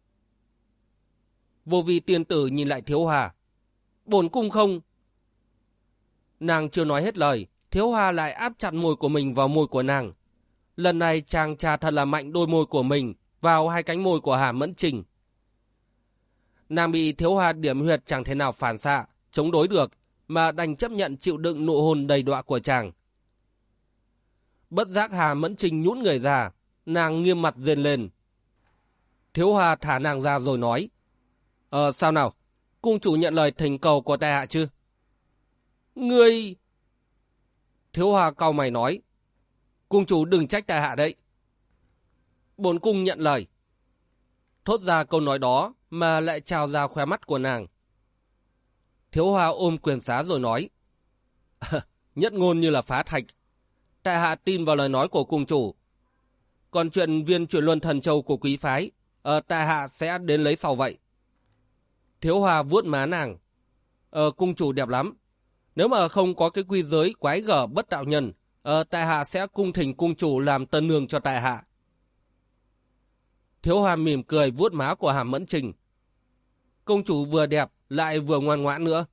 Vô vi tiên tử nhìn lại Thiếu Hòa. Bổn cung không... Nàng chưa nói hết lời, Thiếu Hòa lại áp chặt môi của mình vào môi của nàng. Lần này chàng trà thật là mạnh đôi môi của mình vào hai cánh môi của Hà Mẫn Trình. Nàng bị Thiếu Hòa điểm huyệt chẳng thể nào phản xạ, chống đối được, mà đành chấp nhận chịu đựng nụ hôn đầy đọa của chàng. Bất giác Hà Mẫn Trình nhũn người ra, nàng nghiêm mặt rên lên. Thiếu Hòa thả nàng ra rồi nói. Sao nào? Cung chủ nhận lời thỉnh cầu của tại hạ chứ? Ngươi... Thiếu Hòa cau mày nói. Cung chủ đừng trách tại hạ đấy. Bổn cung nhận lời. Thốt ra câu nói đó mà lại trào ra khóe mắt của nàng. Thiếu Hòa ôm quyền xá rồi nói. Nhất ngôn như là phá thạch. Tại hạ tin vào lời nói của cung chủ. Còn chuyện viên chuyển luân thần châu của quý phái, tại hạ sẽ đến lấy sau vậy. Thiếu Hòa vuốt má nàng. Cung chủ đẹp lắm. Nếu mà không có cái quy giới quái gở bất đạo nhân, tại hạ sẽ cung thỉnh cung chủ làm tân nương cho tại hạ. Thiếu Hòa mỉm cười vuốt má của Hà Mẫn Trình. Công chủ vừa đẹp lại vừa ngoan ngoãn nữa.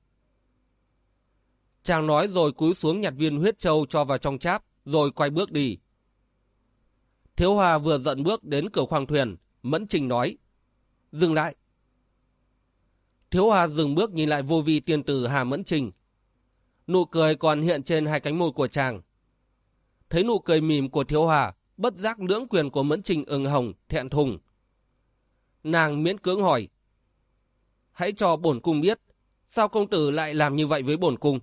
Chàng nói rồi cúi xuống nhặt viên huyết châu cho vào trong cháp, rồi quay bước đi. Thiếu Hòa vừa giận bước đến cửa khoang thuyền, Mẫn Trình nói. Dừng lại. Thiếu Hòa dừng bước nhìn lại vô vi tiên tử Hà Mẫn Trình. Nụ cười còn hiện trên hai cánh môi của chàng. Thấy nụ cười mỉm của Thiếu Hòa, bất giác lưỡng quyền của Mẫn Trình ửng hồng, thẹn thùng. Nàng miễn cưỡng hỏi. Hãy cho bổn cung biết, sao công tử lại làm như vậy với bổn cung?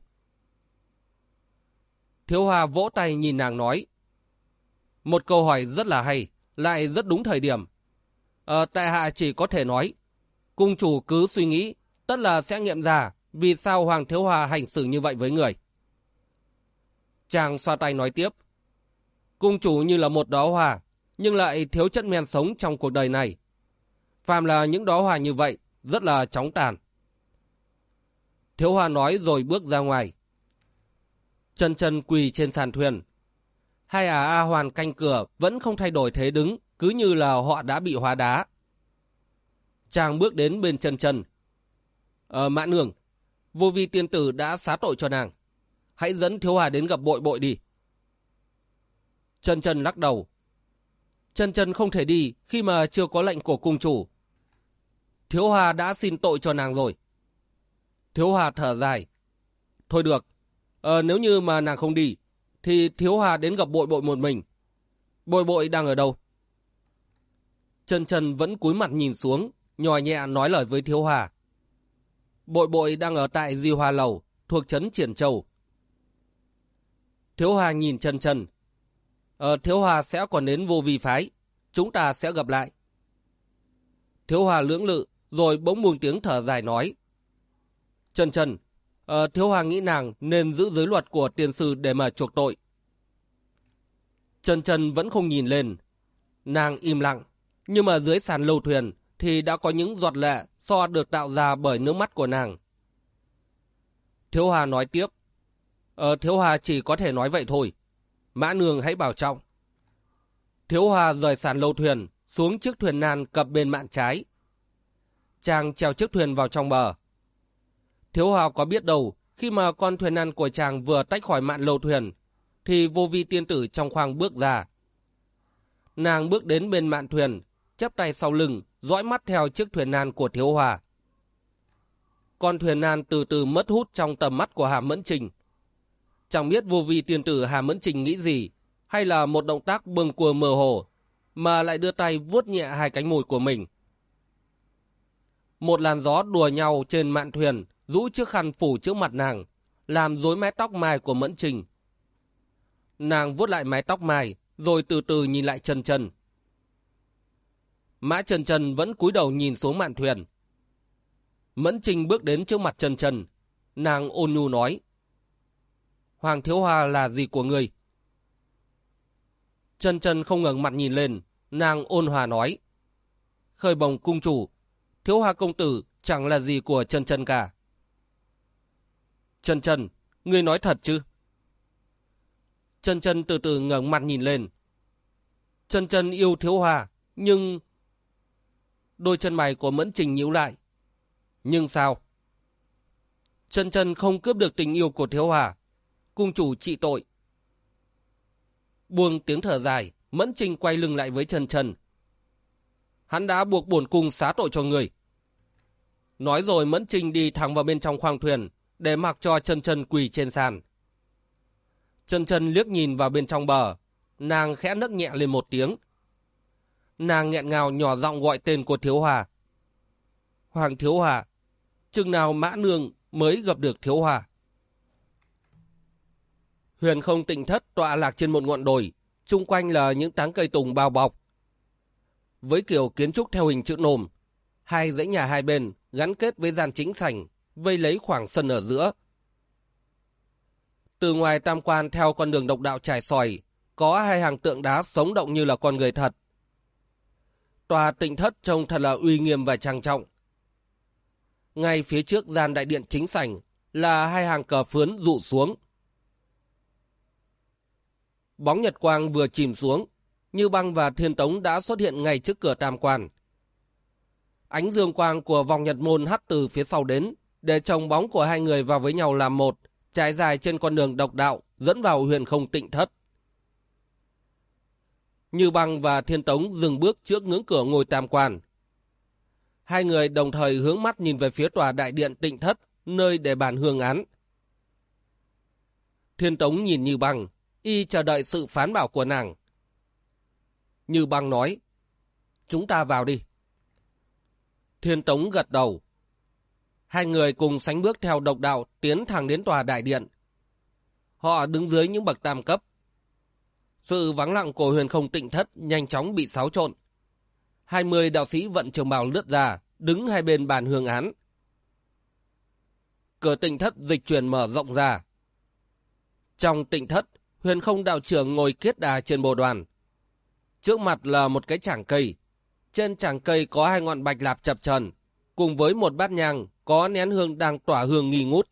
Thiếu Hòa vỗ tay nhìn nàng nói. Một câu hỏi rất là hay, lại rất đúng thời điểm. Tại hạ chỉ có thể nói, cung chủ cứ suy nghĩ, tất là sẽ nghiệm ra vì sao Hoàng Thiếu Hòa hành xử như vậy với người. Chàng xoa tay nói tiếp. Cung chủ như là một đóa hoa, nhưng lại thiếu chất men sống trong cuộc đời này. Phàm là những đóa hoa như vậy, rất là chóng tàn. Thiếu Hòa nói rồi bước ra ngoài. Chân chân quỳ trên sàn thuyền. Hai A Hoàn canh cửa vẫn không thay đổi thế đứng, cứ như là họ đã bị hóa đá. Chàng bước đến bên chân chân. Mã nương, vô vi tiên tử đã xá tội cho nàng. Hãy dẫn Thiếu Hòa đến gặp bội bội đi. Chân chân lắc đầu. Chân chân không thể đi khi mà chưa có lệnh của cung chủ. Thiếu Hòa đã xin tội cho nàng rồi. Thiếu Hòa thở dài. Thôi được, nếu như mà nàng không đi, thì Thiếu Hà đến gặp Bội Bội một mình. Bội Bội đang ở đâu? Chân Chân vẫn cúi mặt nhìn xuống, nhỏ nhẹ nói lời với Thiếu Hà. Bội Bội đang ở tại Di Hoa Lầu, thuộc trấn Triển Châu. Thiếu Hà nhìn Chân Chân. Thiếu Hà sẽ còn đến Vô Vi phái, chúng ta sẽ gặp lại. Thiếu Hà lưỡng lự, rồi bỗng buông tiếng thở dài nói. Chân Chân, Thiếu Hà nghĩ nàng nên giữ giới luật của tiên sư để mà chuộc tội. Chân Chân vẫn không nhìn lên. Nàng im lặng, nhưng mà dưới sàn lâu thuyền thì đã có những giọt lệ so được tạo ra bởi nước mắt của nàng. Thiếu Hà nói tiếp. Thiếu Hà chỉ có thể nói vậy thôi. Mã nương hãy bảo trọng. Thiếu Hà rời sàn lâu thuyền, xuống chiếc thuyền nan cập bên mạn trái. Chàng trèo chiếc thuyền vào trong bờ. Thiếu Hà có biết đâu, khi mà con thuyền nan của chàng vừa tách khỏi mạn lâu thuyền, thì Vô Vi tiên tử trong khoang bước ra. Nàng bước đến bên mạn thuyền, chắp tay sau lưng, dõi mắt theo chiếc thuyền nan của Thiếu Hà. Con thuyền nan từ từ mất hút trong tầm mắt của Hà Mẫn Trình. Chẳng biết Vô Vi tiên tử Hà Mẫn Trình nghĩ gì, hay là một động tác bâng quơ mơ hồ, mà lại đưa tay vuốt nhẹ hai cánh môi của mình. Một làn gió đùa nhau trên mạn thuyền, rũ chiếc khăn phủ trước mặt nàng, làm rối mái tóc mai của Mẫn Trình. Nàng vuốt lại mái tóc mai, rồi từ từ nhìn lại Chân Chân. Mã Chân Chân vẫn cúi đầu nhìn xuống mạn thuyền. Mẫn Trình bước đến trước mặt Chân Chân, nàng ôn nhu nói. Hoàng Thiếu Hà là gì của ngươi? Chân Chân không ngẩng mặt nhìn lên, nàng ôn hòa nói. Khởi bồng cung chủ, Thiếu Hà công tử chẳng là gì của Chân Chân cả. Chân Chân, ngươi nói thật chứ? Chân Chân từ từ ngẩng mặt nhìn lên. Chân Chân yêu Thiếu Hà, nhưng... Đôi chân mày của Mẫn Trình nhíu lại. Nhưng sao? Chân Chân không cướp được tình yêu của Thiếu Hà. Cung chủ trị tội. Buông tiếng thở dài, Mẫn Trình quay lưng lại với Chân Chân. Hắn đã buộc bổn cung xá tội cho người. Nói rồi Mẫn Trình đi thẳng vào bên trong khoang thuyền, để mặc cho Chân Chân quỳ trên sàn. Chân Chân liếc nhìn vào bên trong bờ, nàng khẽ nấc nhẹ lên một tiếng. Nàng nghẹn ngào nhỏ giọng gọi tên của Thiếu Hà. Hoàng Thiếu Hà, chừng nào Mã nương mới gặp được Thiếu Hà? Huyền Không Tịnh Thất tọa lạc trên một ngọn đồi, chung quanh là những tán cây tùng bao bọc. Với kiểu kiến trúc theo hình chữ nôm, hai dãy nhà hai bên gắn kết với gian chính sảnh, vây lấy khoảng sân ở giữa. Từ ngoài tam quan theo con đường độc đạo trải sỏi, có hai hàng tượng đá sống động như là con người thật. Tòa Tịnh Thất trông thật là uy nghiêm và trang trọng. Ngay phía trước gian đại điện chính sảnh là hai hàng cờ phướn rụ xuống. Bóng nhật quang vừa chìm xuống, Như Băng và Thiên Tống đã xuất hiện ngay trước cửa tam quan. Ánh dương quang của vòng nhật môn hắt từ phía sau đến, để chồng bóng của hai người vào với nhau làm một, trải dài trên con đường độc đạo dẫn vào Huyền Không Tịnh Thất. Như Băng và Thiên Tống dừng bước trước ngưỡng cửa ngôi tam quan. Hai người đồng thời hướng mắt nhìn về phía tòa đại điện Tịnh Thất, nơi để bàn hương án. Thiên Tống nhìn Như Băng, y chờ đợi sự phán bảo của nàng. Như Băng nói, chúng ta vào đi. Thiên Tống gật đầu. Hai người cùng sánh bước theo độc đạo tiến thẳng đến tòa đại điện. Họ đứng dưới những bậc tam cấp. Sự vắng lặng của Huyền Không Tịnh Thất nhanh chóng bị xáo trộn. 20 đạo sĩ vận trường bào lướt ra, đứng hai bên bàn hương án. Cửa Tịnh Thất dịch chuyển mở rộng ra. Trong Tịnh Thất, Huyền Không đạo trưởng ngồi kiết đà trên bồ đoàn. Trước mặt là một cái chảng cây. Trên chảng cây có hai ngọn bạch lạp chập chờn, cùng với một bát nhang có nén hương đang tỏa hương nghi ngút.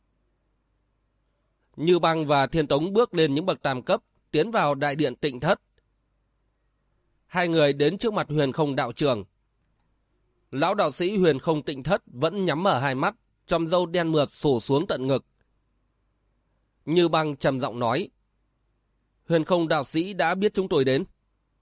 Như Băng và Thiên Tống bước lên những bậc tam cấp, tiến vào đại điện Tịnh Thất. Hai người đến trước mặt Huyền Không đạo trưởng. Lão đạo sĩ Huyền Không Tịnh Thất vẫn nhắm mở hai mắt, chòm râu đen mượt xổ xuống tận ngực. Như Băng trầm giọng nói, Huyền Không đạo sĩ đã biết chúng tôi đến.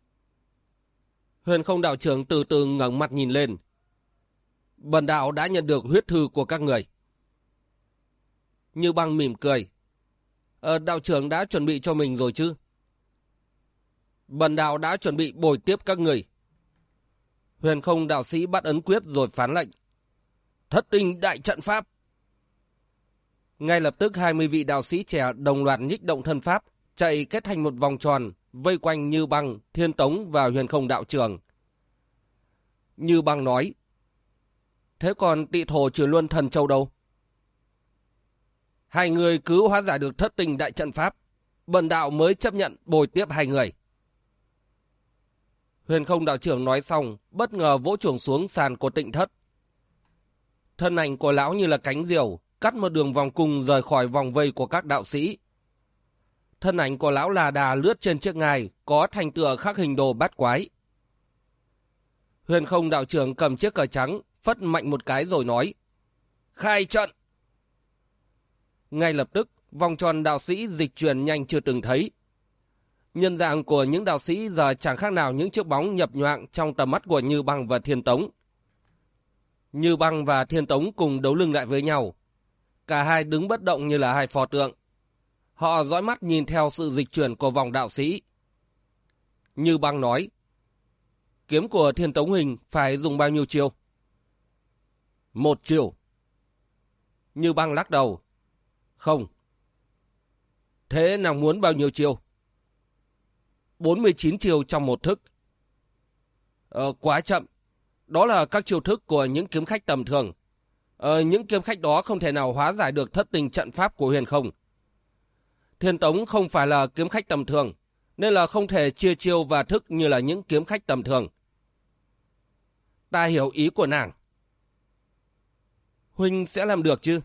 Huyền Không đạo trưởng từ từ ngẩng mặt nhìn lên. Bần đạo đã nhận được huyết thư của các người. Như Băng mỉm cười. Đạo trưởng đã chuẩn bị cho mình rồi chứ? Bần đạo đã chuẩn bị bồi tiếp các người. Huyền Không đạo sĩ bắt ấn quyết rồi phán lệnh. Thất tinh đại trận pháp. Ngay lập tức 20 vị đạo sĩ trẻ đồng loạt nhích động thân pháp, chạy kết thành một vòng tròn, vây quanh Như Băng, Thiên Tống và Huyền Không đạo trưởng. Như Băng nói. Thế còn Tị Thổ Trừ Luân Thần Châu đâu? Hai người cứ hóa giải được thất tinh đại trận pháp, bần đạo mới chấp nhận bồi tiếp hai người. Huyền Không đạo trưởng nói xong, bất ngờ vỗ chưởng xuống sàn của Tịnh Thất. Thân ảnh của lão như là cánh diều, cắt một đường vòng cung rời khỏi vòng vây của các đạo sĩ. Thân ảnh của lão là đà lướt trên chiếc ngai, có thành tựa khắc hình đồ bát quái. Huyền Không đạo trưởng cầm chiếc cờ trắng, phất mạnh một cái rồi nói. Khai trận! Ngay lập tức, vòng tròn đạo sĩ dịch chuyển nhanh chưa từng thấy. Nhân dạng của những đạo sĩ giờ chẳng khác nào những chiếc bóng nhập nhoạng trong tầm mắt của Như Băng và Thiên Tống. Như Băng và Thiên Tống cùng đấu lưng lại với nhau. Cả hai đứng bất động như là hai pho tượng. Họ dõi mắt nhìn theo sự dịch chuyển của vòng đạo sĩ. Như Băng nói. Kiếm của Thiên Tống huynh phải dùng bao nhiêu chiêu? 1 chiêu. Như Băng lắc đầu. Không. Thế nàng muốn bao nhiêu chiêu? 49 chiêu trong một thức. Quá chậm. Đó là các chiêu thức của những kiếm khách tầm thường. Những kiếm khách đó không thể nào hóa giải được thất tinh trận pháp của Huyền Không. Thiên Tống không phải là kiếm khách tầm thường, nên là không thể chia chiêu và thức như là những kiếm khách tầm thường. Ta hiểu ý của nàng. Huynh sẽ làm được chứ?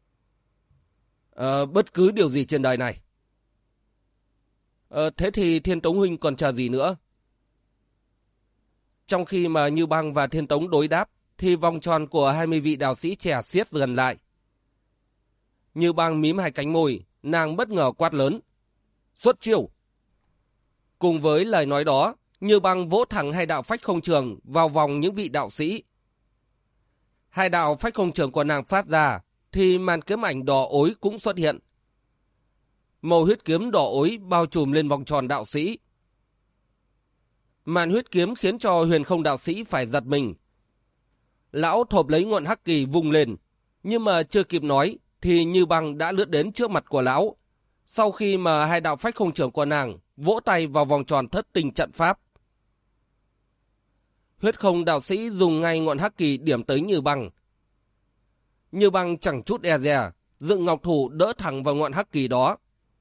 Bất cứ điều gì trên đời này. Thế thì Thiên Tống huynh còn chờ gì nữa? Trong khi mà Như Băng và Thiên Tống đối đáp, thì vòng tròn của 20 vị đạo sĩ trẻ siết gần lại. Như Băng mím hai cánh môi, nàng bất ngờ quát lớn. Xuất chiêu! Cùng với lời nói đó, Như Băng vỗ thẳng hai đạo phách không trường vào vòng những vị đạo sĩ. Hai đạo phách không trường của nàng phát ra, thì màn kiếm ảnh đỏ ối cũng xuất hiện. Màu huyết kiếm đỏ ối bao trùm lên vòng tròn đạo sĩ. Màn huyết kiếm khiến cho Huyền Không đạo sĩ phải giật mình. Lão thộp lấy ngọn hắc kỳ vung lên, nhưng mà chưa kịp nói thì Như Băng đã lướt đến trước mặt của lão. Sau khi mà hai đạo phách không trưởng của nàng vỗ tay vào vòng tròn thất tinh trận pháp. Huyết Không đạo sĩ dùng ngay ngọn hắc kỳ điểm tới Như Băng. Như Băng chẳng chút e dè, dựng ngọc thủ đỡ thẳng vào ngọn hắc kỳ đó.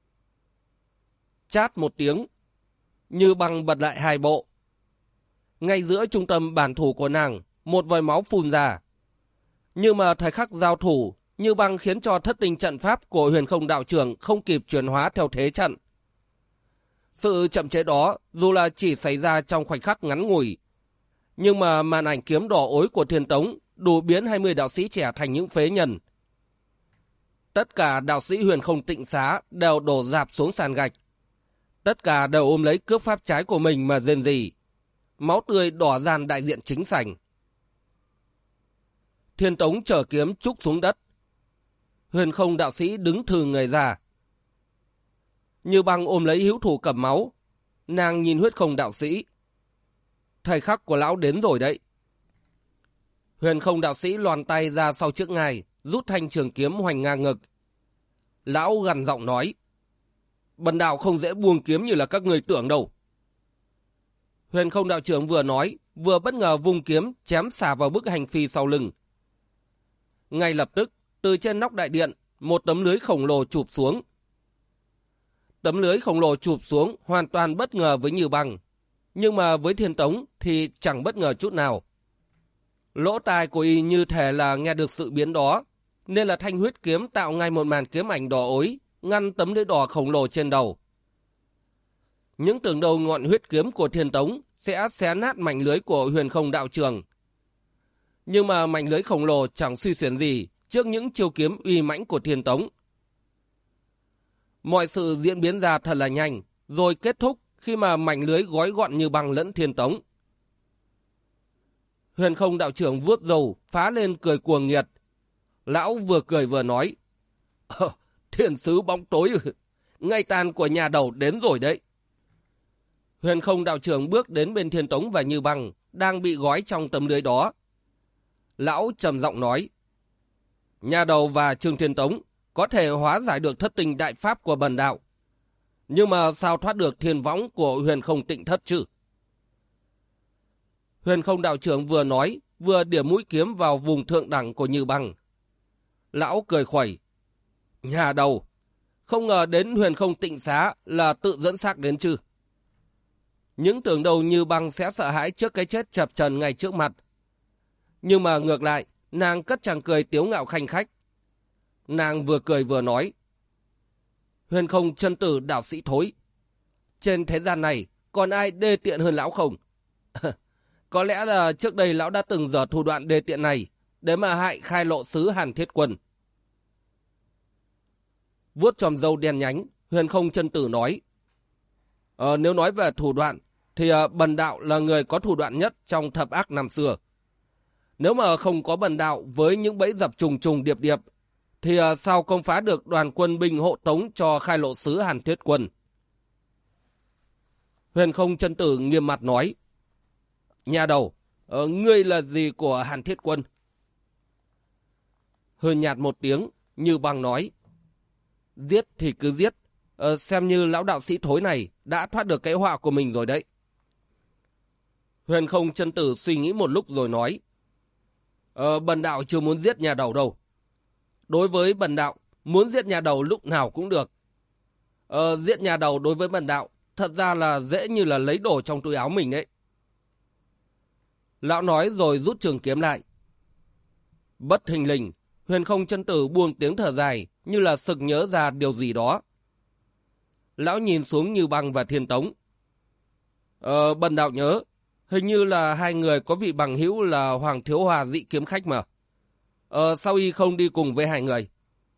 Chát một tiếng, Như Băng bật lại hai bộ. Ngay giữa trung tâm bản thủ của nàng, một vòi máu phun ra. Nhưng mà thời khắc giao thủ, Như Băng khiến cho thất tinh trận pháp của Huyền Không đạo trưởng không kịp chuyển hóa theo thế trận. Sự chậm chế đó dù là chỉ xảy ra trong khoảnh khắc ngắn ngủi, nhưng mà màn ảnh kiếm đỏ ối của Thiên Tống đủ biến 20 đạo sĩ trẻ thành những phế nhân. Tất cả đạo sĩ Huyền Không tịnh xá đều đổ rạp xuống sàn gạch. Tất cả đều ôm lấy cước pháp trái của mình mà rên rỉ. Máu tươi đỏ dàn đại diện chính sảnh. Thiên Tống trở kiếm trúc xuống đất. Huyền Không đạo sĩ đứng thừ người ra. Như Băng ôm lấy hữu thủ cầm máu. Nàng nhìn Huyết Không đạo sĩ. Thời khắc của lão đến rồi đấy. Huyền Không đạo sĩ loàn tay ra sau chiếc ngai, rút thanh trường kiếm hoành ngang ngực. Lão gằn giọng nói. Bần đạo không dễ buông kiếm như là các người tưởng đâu. Huyền Không đạo trưởng vừa nói, vừa bất ngờ vung kiếm chém xả vào bức hành phi sau lưng. Ngay lập tức, từ trên nóc đại điện, một tấm lưới khổng lồ chụp xuống. Tấm lưới khổng lồ chụp xuống hoàn toàn bất ngờ với Như Băng, nhưng mà với Thiên Tống thì chẳng bất ngờ chút nào. Lỗ tai của y như thể là nghe được sự biến đó, nên là thanh huyết kiếm tạo ngay một màn kiếm ảnh đỏ ối, ngăn tấm lưới đỏ khổng lồ trên đầu. Những tưởng đầu ngọn huyết kiếm của Thiên Tống sẽ xé nát mảnh lưới của Huyền Không đạo trường. Nhưng mà mảnh lưới khổng lồ chẳng suy xuyển gì trước những chiêu kiếm uy mãnh của Thiên Tống. Mọi sự diễn biến ra thật là nhanh, rồi kết thúc khi mà mảnh lưới gói gọn Như Băng lẫn Thiên Tống. Huyền Không đạo trưởng vuốt râu phá lên cười cuồng nhiệt. Lão vừa cười vừa nói. Thiên sứ bóng tối, ngày tàn của nhà đầu đến rồi đấy. Huyền Không đạo trưởng bước đến bên Thiên Tống và Như Băng đang bị gói trong tấm lưới đó. Lão trầm giọng nói, nhà đầu và Trương Thiên Tống có thể hóa giải được thất tình đại pháp của bần đạo, nhưng mà sao thoát được thiên võng của Huyền Không Tịnh Thất chứ? Huyền Không đạo trưởng vừa nói vừa điểm mũi kiếm vào vùng thượng đẳng của Như Băng. Lão cười khuẩy, nhà đầu, không ngờ đến Huyền Không Tịnh Xá là tự dẫn xác đến chứ? Những tưởng đầu Như Băng sẽ sợ hãi trước cái chết chập chờn ngay trước mặt. Nhưng mà ngược lại, nàng cất chàng cười tiếu ngạo khanh khách. Nàng vừa cười vừa nói, Huyền Không chân tử đạo sĩ thối, trên thế gian này còn ai đê tiện hơn lão không? Có lẽ là trước đây lão đã từng dở thủ đoạn đê tiện này để mà hại khai lộ sứ Hàn Thiết Quân. Vuốt chòm râu đen nhánh, Huyền Không chân tử nói, nếu nói về thủ đoạn thì bần đạo là người có thủ đoạn nhất trong thập ác năm xưa. Nếu mà không có bần đạo với những bẫy dập trùng trùng điệp điệp thì sao không phá được đoàn quân binh hộ tống cho khai lộ sứ Hàn Thiết Quân? Huyền Không chân tử nghiêm mặt nói, nhà đầu, ngươi là gì của Hàn Thiết Quân? Hừ nhạt một tiếng, Như Băng nói, giết thì cứ giết, xem như lão đạo sĩ thối này đã thoát được cái họa của mình rồi đấy. Huyền Không chân tử suy nghĩ một lúc rồi nói, bần đạo chưa muốn giết nhà đầu đâu. Đối với bần đạo, muốn giết nhà đầu lúc nào cũng được. Giết nhà đầu đối với bần đạo thật ra là dễ như là lấy đồ trong túi áo mình đấy. Lão nói rồi rút trường kiếm lại. Bất thình lình, Huyền Không chân tử buông tiếng thở dài như là sực nhớ ra điều gì đó. Lão nhìn xuống Như Băng và Thiên Tống. Bần đạo nhớ, hình như là hai người có vị bằng hữu là Hoàng Thiếu Hòa dị kiếm khách mà. Sao y không đi cùng với hai người?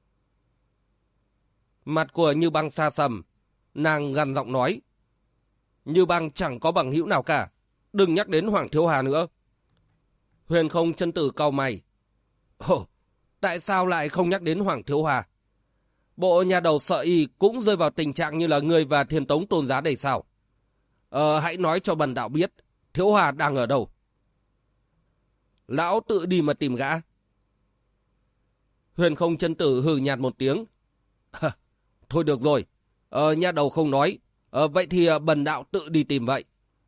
Mặt của Như Băng xa sầm, nàng gằn giọng nói, Như Băng chẳng có bằng hữu nào cả, đừng nhắc đến Hoàng Thiếu Hòa nữa. Huyền Không chân tử cau mày. Tại sao lại không nhắc đến Hoàng Thiếu Hòa? Bộ nhà đầu sợ y cũng rơi vào tình trạng như là ngươi và Thiên Tống tôn giá đây sao? Hãy nói cho bần đạo biết, Thiếu Hòa đang ở đâu? Lão tự đi mà tìm gã. Huyền Không chân tử hừ nhạt một tiếng. Thôi được rồi, nhà đầu không nói, vậy thì bần đạo tự đi tìm vậy.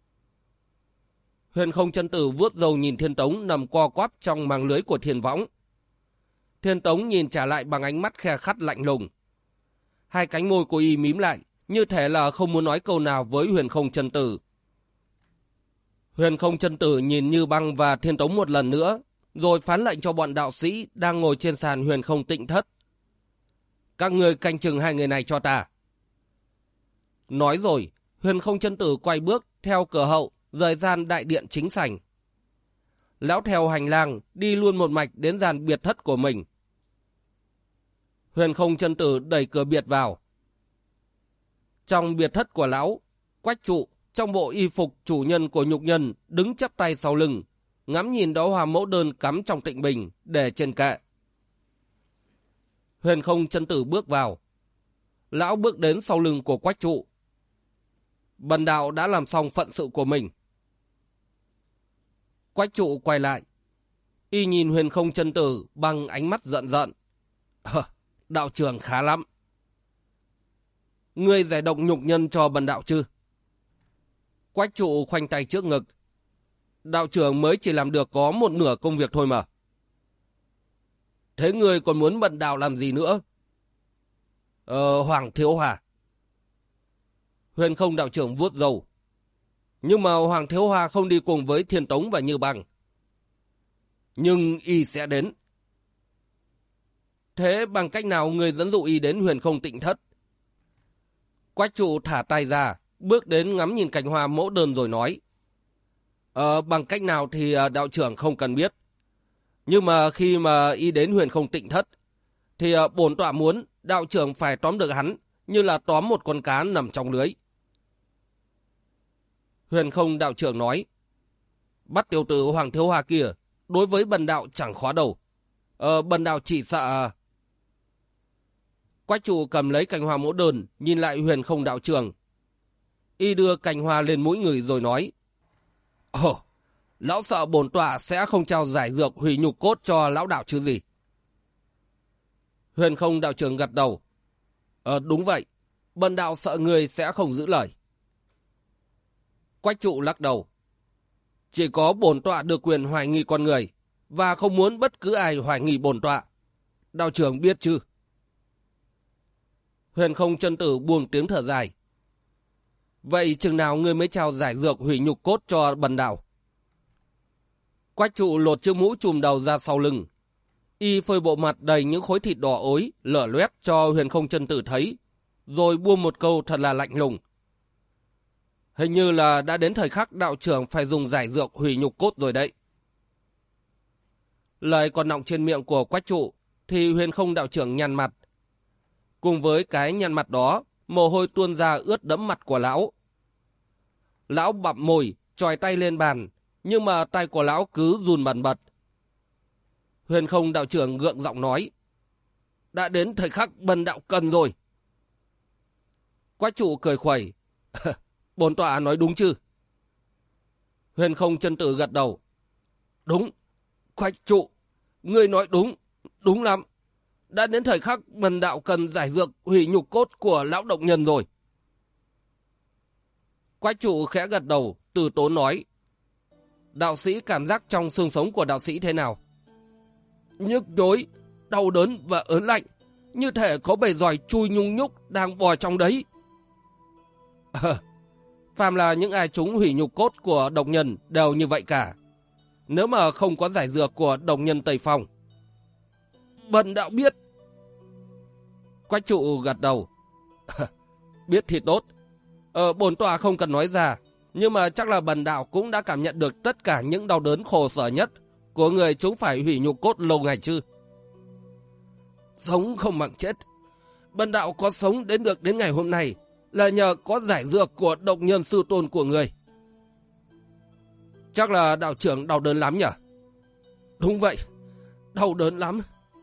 Huyền Không chân tử vuốt râu nhìn Thiên Tống nằm co quắp trong màng lưới của thiên võng. Thiên Tống nhìn trả lại bằng ánh mắt khe khắt lạnh lùng. Hai cánh môi của y mím lại, như thể là không muốn nói câu nào với Huyền Không chân tử. Huyền Không chân tử nhìn Như Băng và Thiên Tống một lần nữa, rồi phán lệnh cho bọn đạo sĩ đang ngồi trên sàn Huyền Không Tịnh Thất. Các người canh chừng hai người này cho ta. Nói rồi, Huyền Không chân tử quay bước theo cửa hậu, rời gian đại điện chính sảnh. Lão theo hành lang đi luôn một mạch đến gian biệt thất của mình. Huyền Không chân tử đẩy cửa biệt vào. Trong biệt thất của lão, Quách Trụ trong bộ y phục chủ nhân của nhục nhân đứng chắp tay sau lưng, ngắm nhìn đóa hoa mẫu đơn cắm trong tịnh bình để trên kệ. Huyền Không chân tử bước vào. Lão bước đến sau lưng của Quách Trụ. Bần đạo đã làm xong phận sự của mình. Quách Trụ quay lại. Y nhìn Huyền Không chân tử bằng ánh mắt giận giận. Đạo trưởng khá lắm. Ngươi giải độc nhục nhân cho bần đạo chứ? Quách Trụ khoanh tay trước ngực. Đạo trưởng mới chỉ làm được có một nửa công việc thôi mà. Thế ngươi còn muốn bần đạo làm gì nữa? Hoàng Thiếu Hòa. Huyền Không đạo trưởng vuốt râu. Nhưng mà Hoàng Thiếu Hòa không đi cùng với Thiên Tống và Như Băng. Nhưng y sẽ đến. Thế bằng cách nào ngươi dẫn dụ y đến Huyền Không Tịnh Thất? Quách Trụ thả tay ra, bước đến ngắm nhìn cành hoa mẫu đơn rồi nói. Bằng cách nào thì đạo trưởng không cần biết. Nhưng mà khi mà y đến Huyền Không Tịnh Thất, thì bổn tọa muốn đạo trưởng phải tóm được hắn như là tóm một con cá nằm trong lưới. Huyền Không đạo trưởng nói. Bắt tiểu tử Hoàng Thiếu Hòa kia, đối với bần đạo chẳng khó đâu. Bần đạo chỉ sợ... Quách trụ cầm lấy cành hoa mẫu đơn, nhìn lại Huyền Không đạo trưởng. Y đưa cành hoa lên mũi người rồi nói: Ồ, lão sợ bổn tọa sẽ không trao giải dược hủy nhục cốt cho lão đạo chứ gì? Huyền Không đạo trưởng gật đầu. Đúng vậy, bần đạo sợ người sẽ không giữ lời. Quách trụ lắc đầu. Chỉ có bổn tọa được quyền hoài nghi con người, và không muốn bất cứ ai hoài nghi bổn tọa. Đạo trưởng biết chứ? Huyền Không chân tử buông tiếng thở dài. Vậy chừng nào ngươi mới trao giải dược hủy nhục cốt cho bần đạo? Quách trụ lột chiếc mũ trùm đầu ra sau lưng. Y phơi bộ mặt đầy những khối thịt đỏ ối, lở loét cho Huyền Không chân tử thấy, rồi buông một câu thật là lạnh lùng. Hình như là đã đến thời khắc đạo trưởng phải dùng giải dược hủy nhục cốt rồi đấy. Lời còn đọng trên miệng của Quách trụ, thì Huyền Không đạo trưởng nhăn mặt. Cùng với cái nhăn mặt đó, mồ hôi tuôn ra ướt đẫm mặt của lão. Lão bặm môi, chòi tay lên bàn, nhưng mà tay của lão cứ run bần bật. Huyền Không đạo trưởng gượng giọng nói: Đã đến thời khắc bần đạo cần rồi. Quách trụ cười khuẩy. Bổn tọa nói đúng chứ? Huyền Không chân tử gật đầu. Đúng, Quách trụ, ngươi nói đúng, đúng lắm. Đã đến thời khắc bần đạo cần giải dược hủy nhục cốt của lão độc nhân rồi. Quách trụ khẽ gật đầu, từ tốn nói: Đạo sĩ cảm giác trong xương sống của đạo sĩ thế nào? Nhức nhối, đau đớn và ớn lạnh, như thể có bầy giòi chui nhung nhúc đang bò trong đấy. Phàm là những ai trúng hủy nhục cốt của độc nhân đều như vậy cả, nếu mà không có giải dược của độc nhân Tây Phong. Bần đạo biết. Quách trụ gật đầu. Biết thì tốt. Bổn tọa không cần nói ra, nhưng mà chắc là bần đạo cũng đã cảm nhận được tất cả những đau đớn khổ sở nhất của người chúng phải hủy nhục cốt lâu ngày chứ. Sống không bằng chết. Bần đạo có sống đến ngày hôm nay là nhờ có giải dược của độc nhân sư tôn của người. Chắc là đạo trưởng đau đớn lắm nhỉ? Đúng vậy, đau đớn lắm.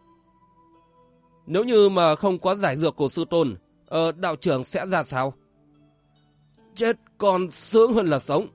Nếu như mà không có giải dược của sư tôn, đạo trưởng sẽ ra sao? Chết còn sướng hơn là sống.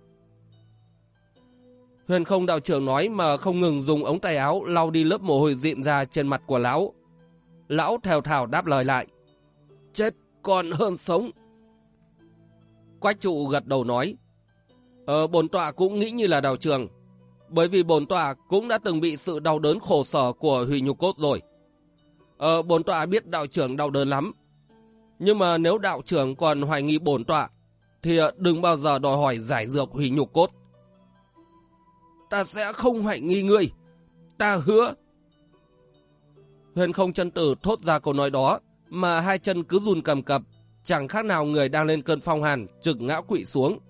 Huyền Không đạo trưởng nói mà không ngừng dùng ống tay áo lau đi lớp mồ hôi dịn ra trên mặt của lão. Lão thều thào đáp lời lại: Chết còn hơn sống. Quách trụ gật đầu nói: Bổn tọa cũng nghĩ như là đạo trưởng, bởi vì bổn tọa cũng đã từng bị sự đau đớn khổ sở của hủy nhục cốt rồi. Bổn tọa biết đạo trưởng đau đớn lắm, nhưng mà nếu đạo trưởng còn hoài nghi bổn tọa thì đừng bao giờ đòi hỏi giải dược hủy nhục cốt. Ta sẽ không hoài nghi ngươi, ta hứa. Huyền Không chân tử thốt ra câu nói đó mà hai chân cứ run cầm cập, chẳng khác nào người đang lên cơn phong hàn trực ngã quỵ xuống.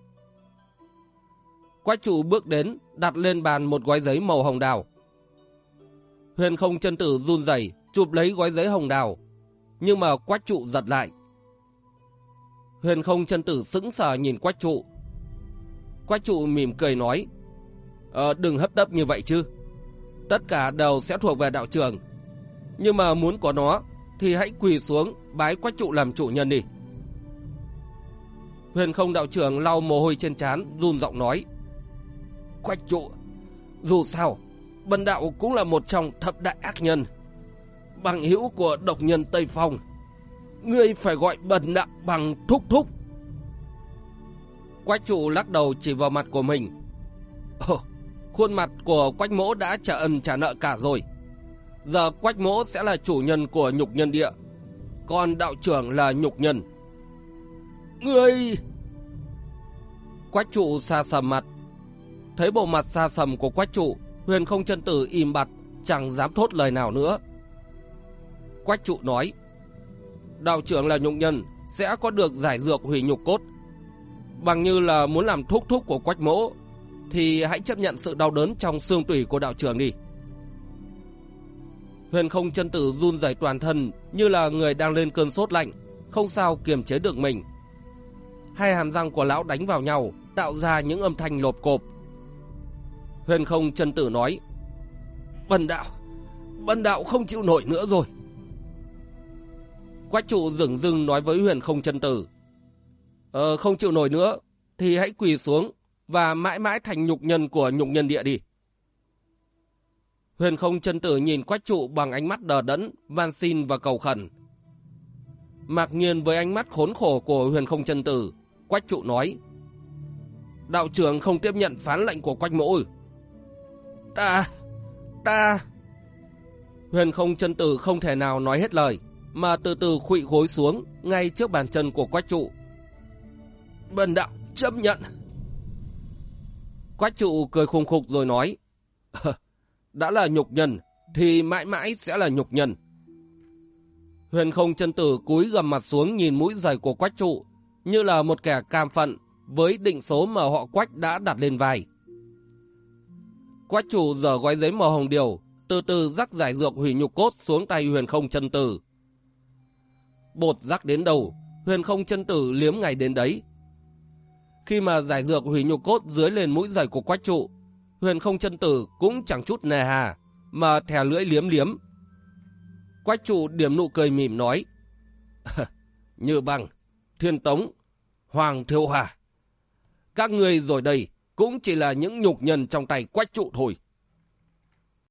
Quách trụ bước đến, đặt lên bàn một gói giấy màu hồng đào. Huyền Không chân tử run rẩy chụp lấy gói giấy hồng đào, nhưng mà Quách trụ giật lại. Huyền Không chân tử sững sờ nhìn Quách trụ. Quách trụ mỉm cười nói: Đừng hấp tấp như vậy chứ. Tất cả đều sẽ thuộc về đạo trưởng, nhưng mà muốn có nó thì hãy quỳ xuống bái Quách trụ làm chủ nhân đi. Huyền Không đạo trưởng lau mồ hôi trên trán, run giọng nói: Quách trụ, dù sao bần đạo cũng là một trong thập đại ác nhân, bằng hữu của độc nhân Tây Phong. Ngươi phải gọi bần đạo bằng thúc thúc. Quách trụ lắc đầu chỉ vào mặt của mình. Khuôn mặt của Quách mỗ đã trả ân trả nợ cả rồi. Giờ Quách mỗ sẽ là chủ nhân của nhục nhân địa, còn đạo trưởng là nhục nhân. Ngươi... Quách trụ xa sầm mặt. Thấy bộ mặt xa sầm của Quách trụ, Huyền Không chân tử im bặt, chẳng dám thốt lời nào nữa. Quách trụ nói: Đạo trưởng là nhục nhân, sẽ có được giải dược hủy nhục cốt. Bằng như là muốn làm thúc thúc của Quách mỗ, thì hãy chấp nhận sự đau đớn trong xương tủy của đạo trưởng đi. Huyền Không chân tử run rẩy toàn thân, như là người đang lên cơn sốt lạnh, không sao kiềm chế được mình. Hai hàm răng của lão đánh vào nhau, tạo ra những âm thanh lộp cộp. Huyền Không chân tử nói: Bần đạo không chịu nổi nữa rồi. Quách trụ dửng dưng nói với Huyền Không Chân Tử. Không chịu nổi nữa, thì hãy quỳ xuống và mãi mãi thành nhục nhân của nhục nhân địa đi. Huyền Không Chân Tử nhìn Quách trụ bằng ánh mắt đờ đẫn, van xin và cầu khẩn. Mạc nhiên với ánh mắt khốn khổ của Huyền Không Chân Tử, Quách trụ nói: đạo trưởng không tiếp nhận phán lệnh của Quách mỗ. Ta... Huyền Không Chân Tử không thể nào nói hết lời, mà từ từ khuỵu gối xuống ngay trước bàn chân của Quách trụ. Bần đạo chấp nhận. Quách trụ cười khùng khục rồi nói: đã là nhục nhân thì mãi mãi sẽ là nhục nhân. Huyền Không Chân Tử cúi gằm mặt xuống nhìn mũi giày của Quách trụ, như là một kẻ cam phận với định số mà họ Quách đã đặt lên vai. Quách trụ giở gói giấy màu hồng điều, từ từ rắc giải dược hủy nhục cốt xuống tay Huyền Không Chân Tử. Bột rắc đến đâu, Huyền Không Chân Tử liếm ngay đến đấy. Khi mà giải dược hủy nhục cốt dưới lên mũi giày của Quách trụ, Huyền Không Chân Tử cũng chẳng chút nề hà, mà thè lưỡi liếm liếm. Quách trụ điểm nụ cười mỉm nói: Như Bằng, Thiên Tống, Hoàng Thiêu Hà, các ngươi rồi đây cũng chỉ là những nhục nhân trong tay Quách trụ thôi.